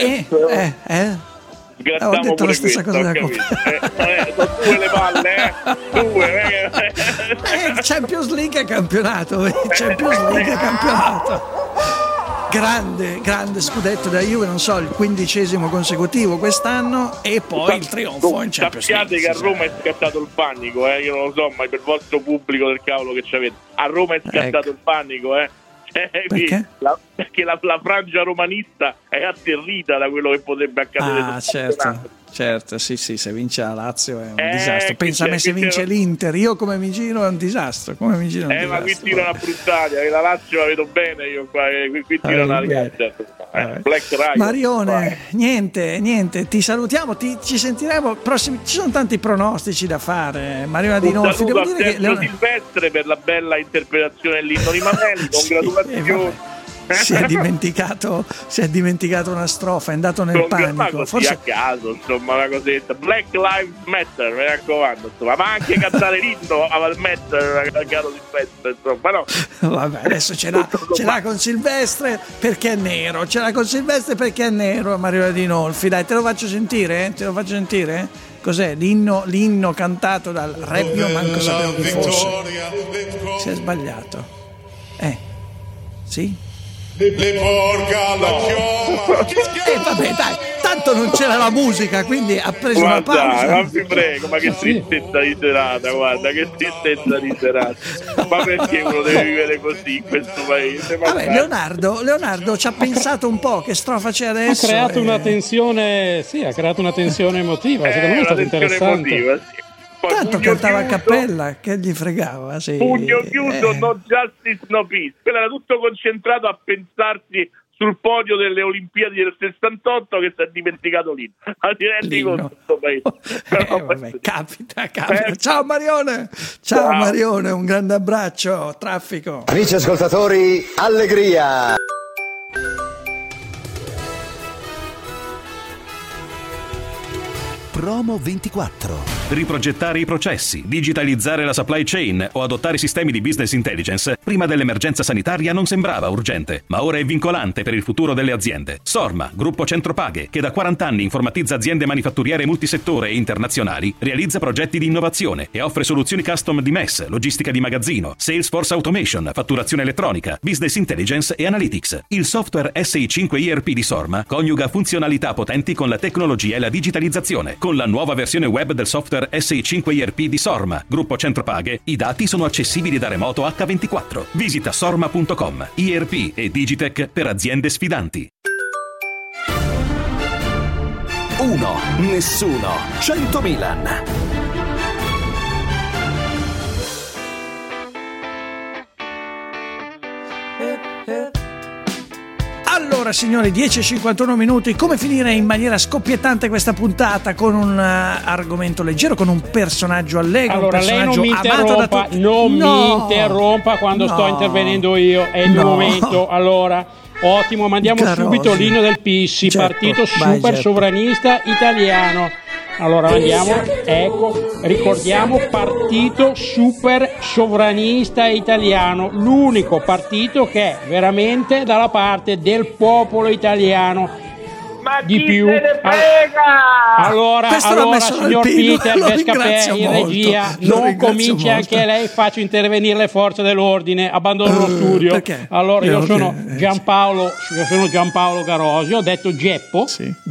ho detto la stessa cosa della Coppa. Sono due le palle, due. Champions League e campionato, Champions League e campionato. Grande scudetto della Juve, non so, il 15° consecutivo quest'anno e poi il trionfo in Champions League. Sappiate che a Roma è scattato il panico, io non lo so, ma per il vostro pubblico del cavolo che c'avete, a Roma è scattato il panico, Perché? Perché la frangia romanista è atterrita da quello che potrebbe accadere. Certo. certo, sì, se vince la Lazio è un disastro. Pensa a me se vince l'Inter, io come mi giro è un disastro. Ma qui tirano a Bruttaglia, la Lazio la vedo bene io qua, qui tirano a Black Riot. Marione, niente, ti salutiamo, ci sentiremo prossimi. Ci sono tanti pronostici da fare. Marione Adinolfi, devo dire che Silvestre per la bella interpretazione dell'inno di Mameli, congratulazioni. Si è dimenticato una strofa, è andato nel panico. Forse a caso, insomma, una cosetta. Black Lives Matter, mi raccomando, insomma, ma anche cantare l'inno al Matter, caro Silvestre, insomma, no. Vabbè, adesso ce l'ha con Silvestre perché è nero, Mario Adinolfi. Dai, te lo faccio sentire? Cos'è? L'inno cantato dal Rebbio, manco sapevo chi fosse. Si è sbagliato. Sì? Le porca alla chioma. Vabbè, dai, tanto non c'era la musica, quindi ha preso una pausa. Ma vi prego, ma che tristezza di serata, guarda, che tristezza di serata. Ma perché uno deve vivere così in questo paese? Vabbè, Leonardo ci ha pensato un po', che strofa c'è adesso? Ha creato una tensione emotiva, secondo me è stato interessante. Emotiva, sì. Tanto cantava a cappella, che gli fregava, sì. Pugno chiuso, no justice, no peace. Quello era tutto concentrato a pensarsi sul podio delle Olimpiadi del 68 che si è dimenticato lì. Ti rendi conto questo paese? Vabbè, capita. Ciao Marione, Marione, un grande abbraccio, traffico. Amici ascoltatori, allegria! Promo 24. Riprogettare i processi, digitalizzare la supply chain o adottare sistemi di business intelligence prima dell'emergenza sanitaria non sembrava urgente, ma ora è vincolante per il futuro delle aziende. Sorma, gruppo Centropaghe, che da 40 anni informatizza aziende manifatturiere multisettore e internazionali, realizza progetti di innovazione e offre soluzioni custom di MES, logistica di magazzino, Salesforce Automation, fatturazione elettronica, business intelligence e analytics. Il software SI5 ERP di Sorma coniuga funzionalità potenti con la tecnologia e la digitalizzazione. Con la nuova versione web del software SI5 ERP di Sorma, gruppo Centropaghe, i dati sono accessibili da remoto H24. Visita sorma.com. ERP e Digitech per aziende sfidanti. 1, nessuno, 100 Milan. Allora signori, 10:51 minuti, come finire in maniera scoppiettante questa puntata con un argomento leggero, con un personaggio allegro, allora, un personaggio lei non mi interrompa quando sto intervenendo io, è il momento. Allora, ottimo, mandiamo subito l'inno del PISI, partito super sovranista italiano. Allora andiamo, ecco, ricordiamo, partito super sovranista italiano, l'unico partito che è veramente dalla parte del popolo italiano. Ma di più. Allora signor Peter Vescapè in regia, non cominci anche lei, faccio intervenire le forze dell'ordine, abbandono lo studio. Perché? Allora io sono Giampaolo Garosio, ho detto Geppo.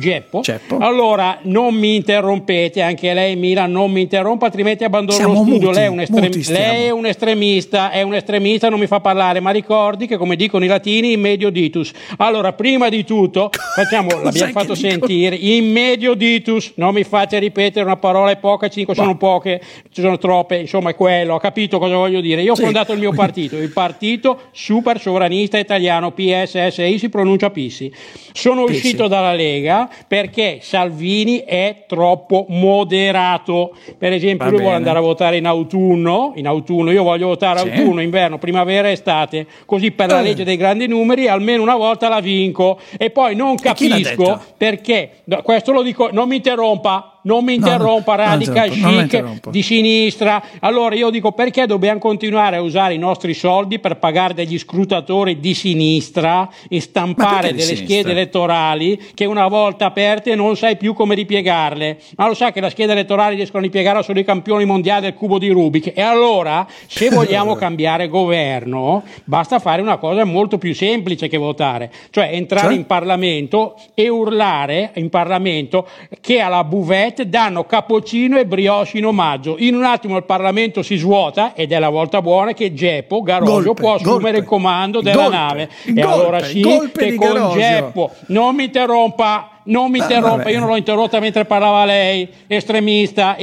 Allora non mi interrompete, anche lei Milan non mi interrompa, altrimenti abbandono lo studio. Lei è un estremista, non mi fa parlare, ma ricordi che, come dicono i latini, in medio ditus. Allora, prima di tutto l'abbiamo fatto sentire in medio ditus, non mi fate ripetere una parola, è poca, 5 sono poche, ci sono troppe, insomma è quello, ha capito cosa voglio dire. Io ho fondato il mio partito, il partito super sovranista italiano, PSSI, si pronuncia PISI. Sono uscito dalla Lega perché Salvini è troppo moderato. Per esempio lui vuole andare a votare in autunno, io voglio votare autunno, inverno, primavera, estate, così per la legge dei grandi numeri almeno una volta la vinco. E poi non capisco perché, questo lo dico, non mi interrompa, radical chic di sinistra. Allora io dico, perché dobbiamo continuare a usare i nostri soldi per pagare degli scrutatori di sinistra e stampare delle schede elettorali che una volta aperte non sai più come ripiegarle? Ma lo sa che la scheda elettorale riescono a ripiegarla solo i campioni mondiali del cubo di Rubik. E allora, se vogliamo cambiare governo, basta fare una cosa molto più semplice che votare, cioè entrare in Parlamento e urlare in Parlamento che alla buvette danno cappuccino e brioche in omaggio. In un attimo il Parlamento si svuota ed è la volta buona che Geppo Garosio può assumere il comando della nave. E allora sì, che con Geppo non mi interrompa, non mi interrompa, io non l'ho interrotta mentre parlava lei. Estremista,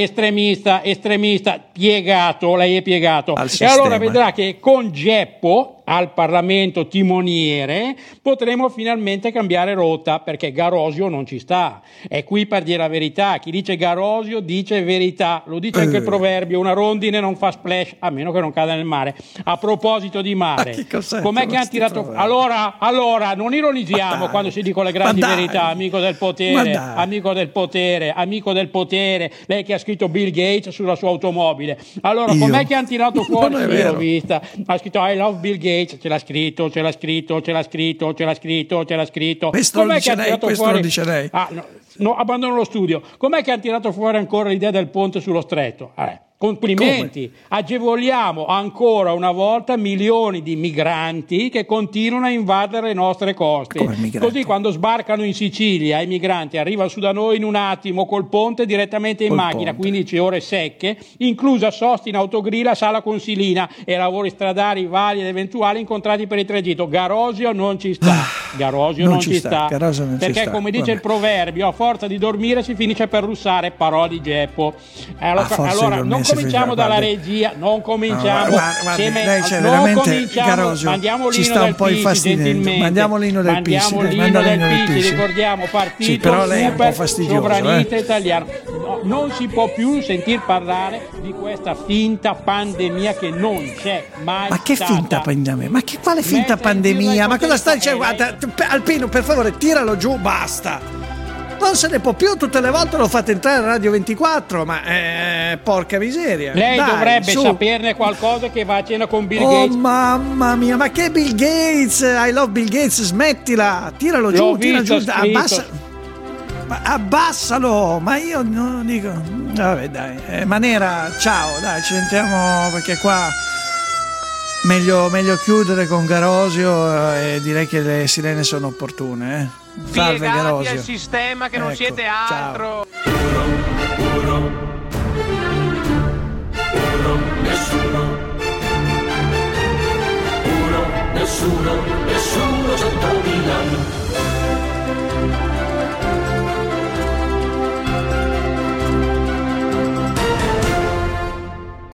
piegato, lei è piegato. E allora vedrà che con Geppo al Parlamento timoniere potremo finalmente cambiare rotta, perché Garosio non ci sta, è qui per dire la verità. Chi dice Garosio dice verità, lo dice anche il proverbio: una rondine non fa splash a meno che non cada nel mare. A proposito di mare, com'è che hanno tirato allora non ironizziamo quando si dicono le grandi verità. Amico del potere, lei che ha scritto Bill Gates sulla sua automobile. Allora com'è che hanno tirato fuori? Io l'ho vista, ha scritto I love Bill Gates, ce l'ha scritto. Questo lo dice lei. No, abbandono lo studio. Com'è che hanno tirato fuori ancora l'idea del ponte sullo stretto? Complimenti. Come? Agevoliamo ancora una volta milioni di migranti che continuano a invadere le nostre coste. Così quando sbarcano in Sicilia i migranti arrivano su da noi in un attimo col ponte direttamente in macchina, 15 ore secche, inclusa sosta in autogrill, sala consilina e lavori stradali vari ed eventuali incontrati per il tragitto. Garosio non ci sta. Garosio non ci sta. Perché come dice il proverbio, a forza di dormire si finisce per russare. Parola di Geppo. Allora non cominciamo dalla regia, non cominciamo. Lei c'è veramente Garosio, mandiamo ci sta un po' infastidendo. Mandiamo l'inno del Pisi, ricordiamo partito super sovranista italiano. Non si può più sentir parlare di questa finta pandemia che non c'è mai. Ma che stata. finta pandemia? Ma che quale finta pandemia? Ma cosa stai dicendo? Guarda, Alpino, per favore, tiralo giù, basta. Non se ne può più, tutte le volte lo fate entrare a Radio 24, ma porca miseria. Lei dovrebbe saperne qualcosa che va a cena con Bill Gates. Oh mamma mia, ma che Bill Gates? I love Bill Gates, smettila, tiralo giù, abbassalo, ma io non dico. Vabbè dai, Manera, ciao, dai, ci sentiamo perché qua meglio chiudere con Garosio e direi che le sirene sono opportune, Salve Garosio. Al sistema che non siete altro. Ciao.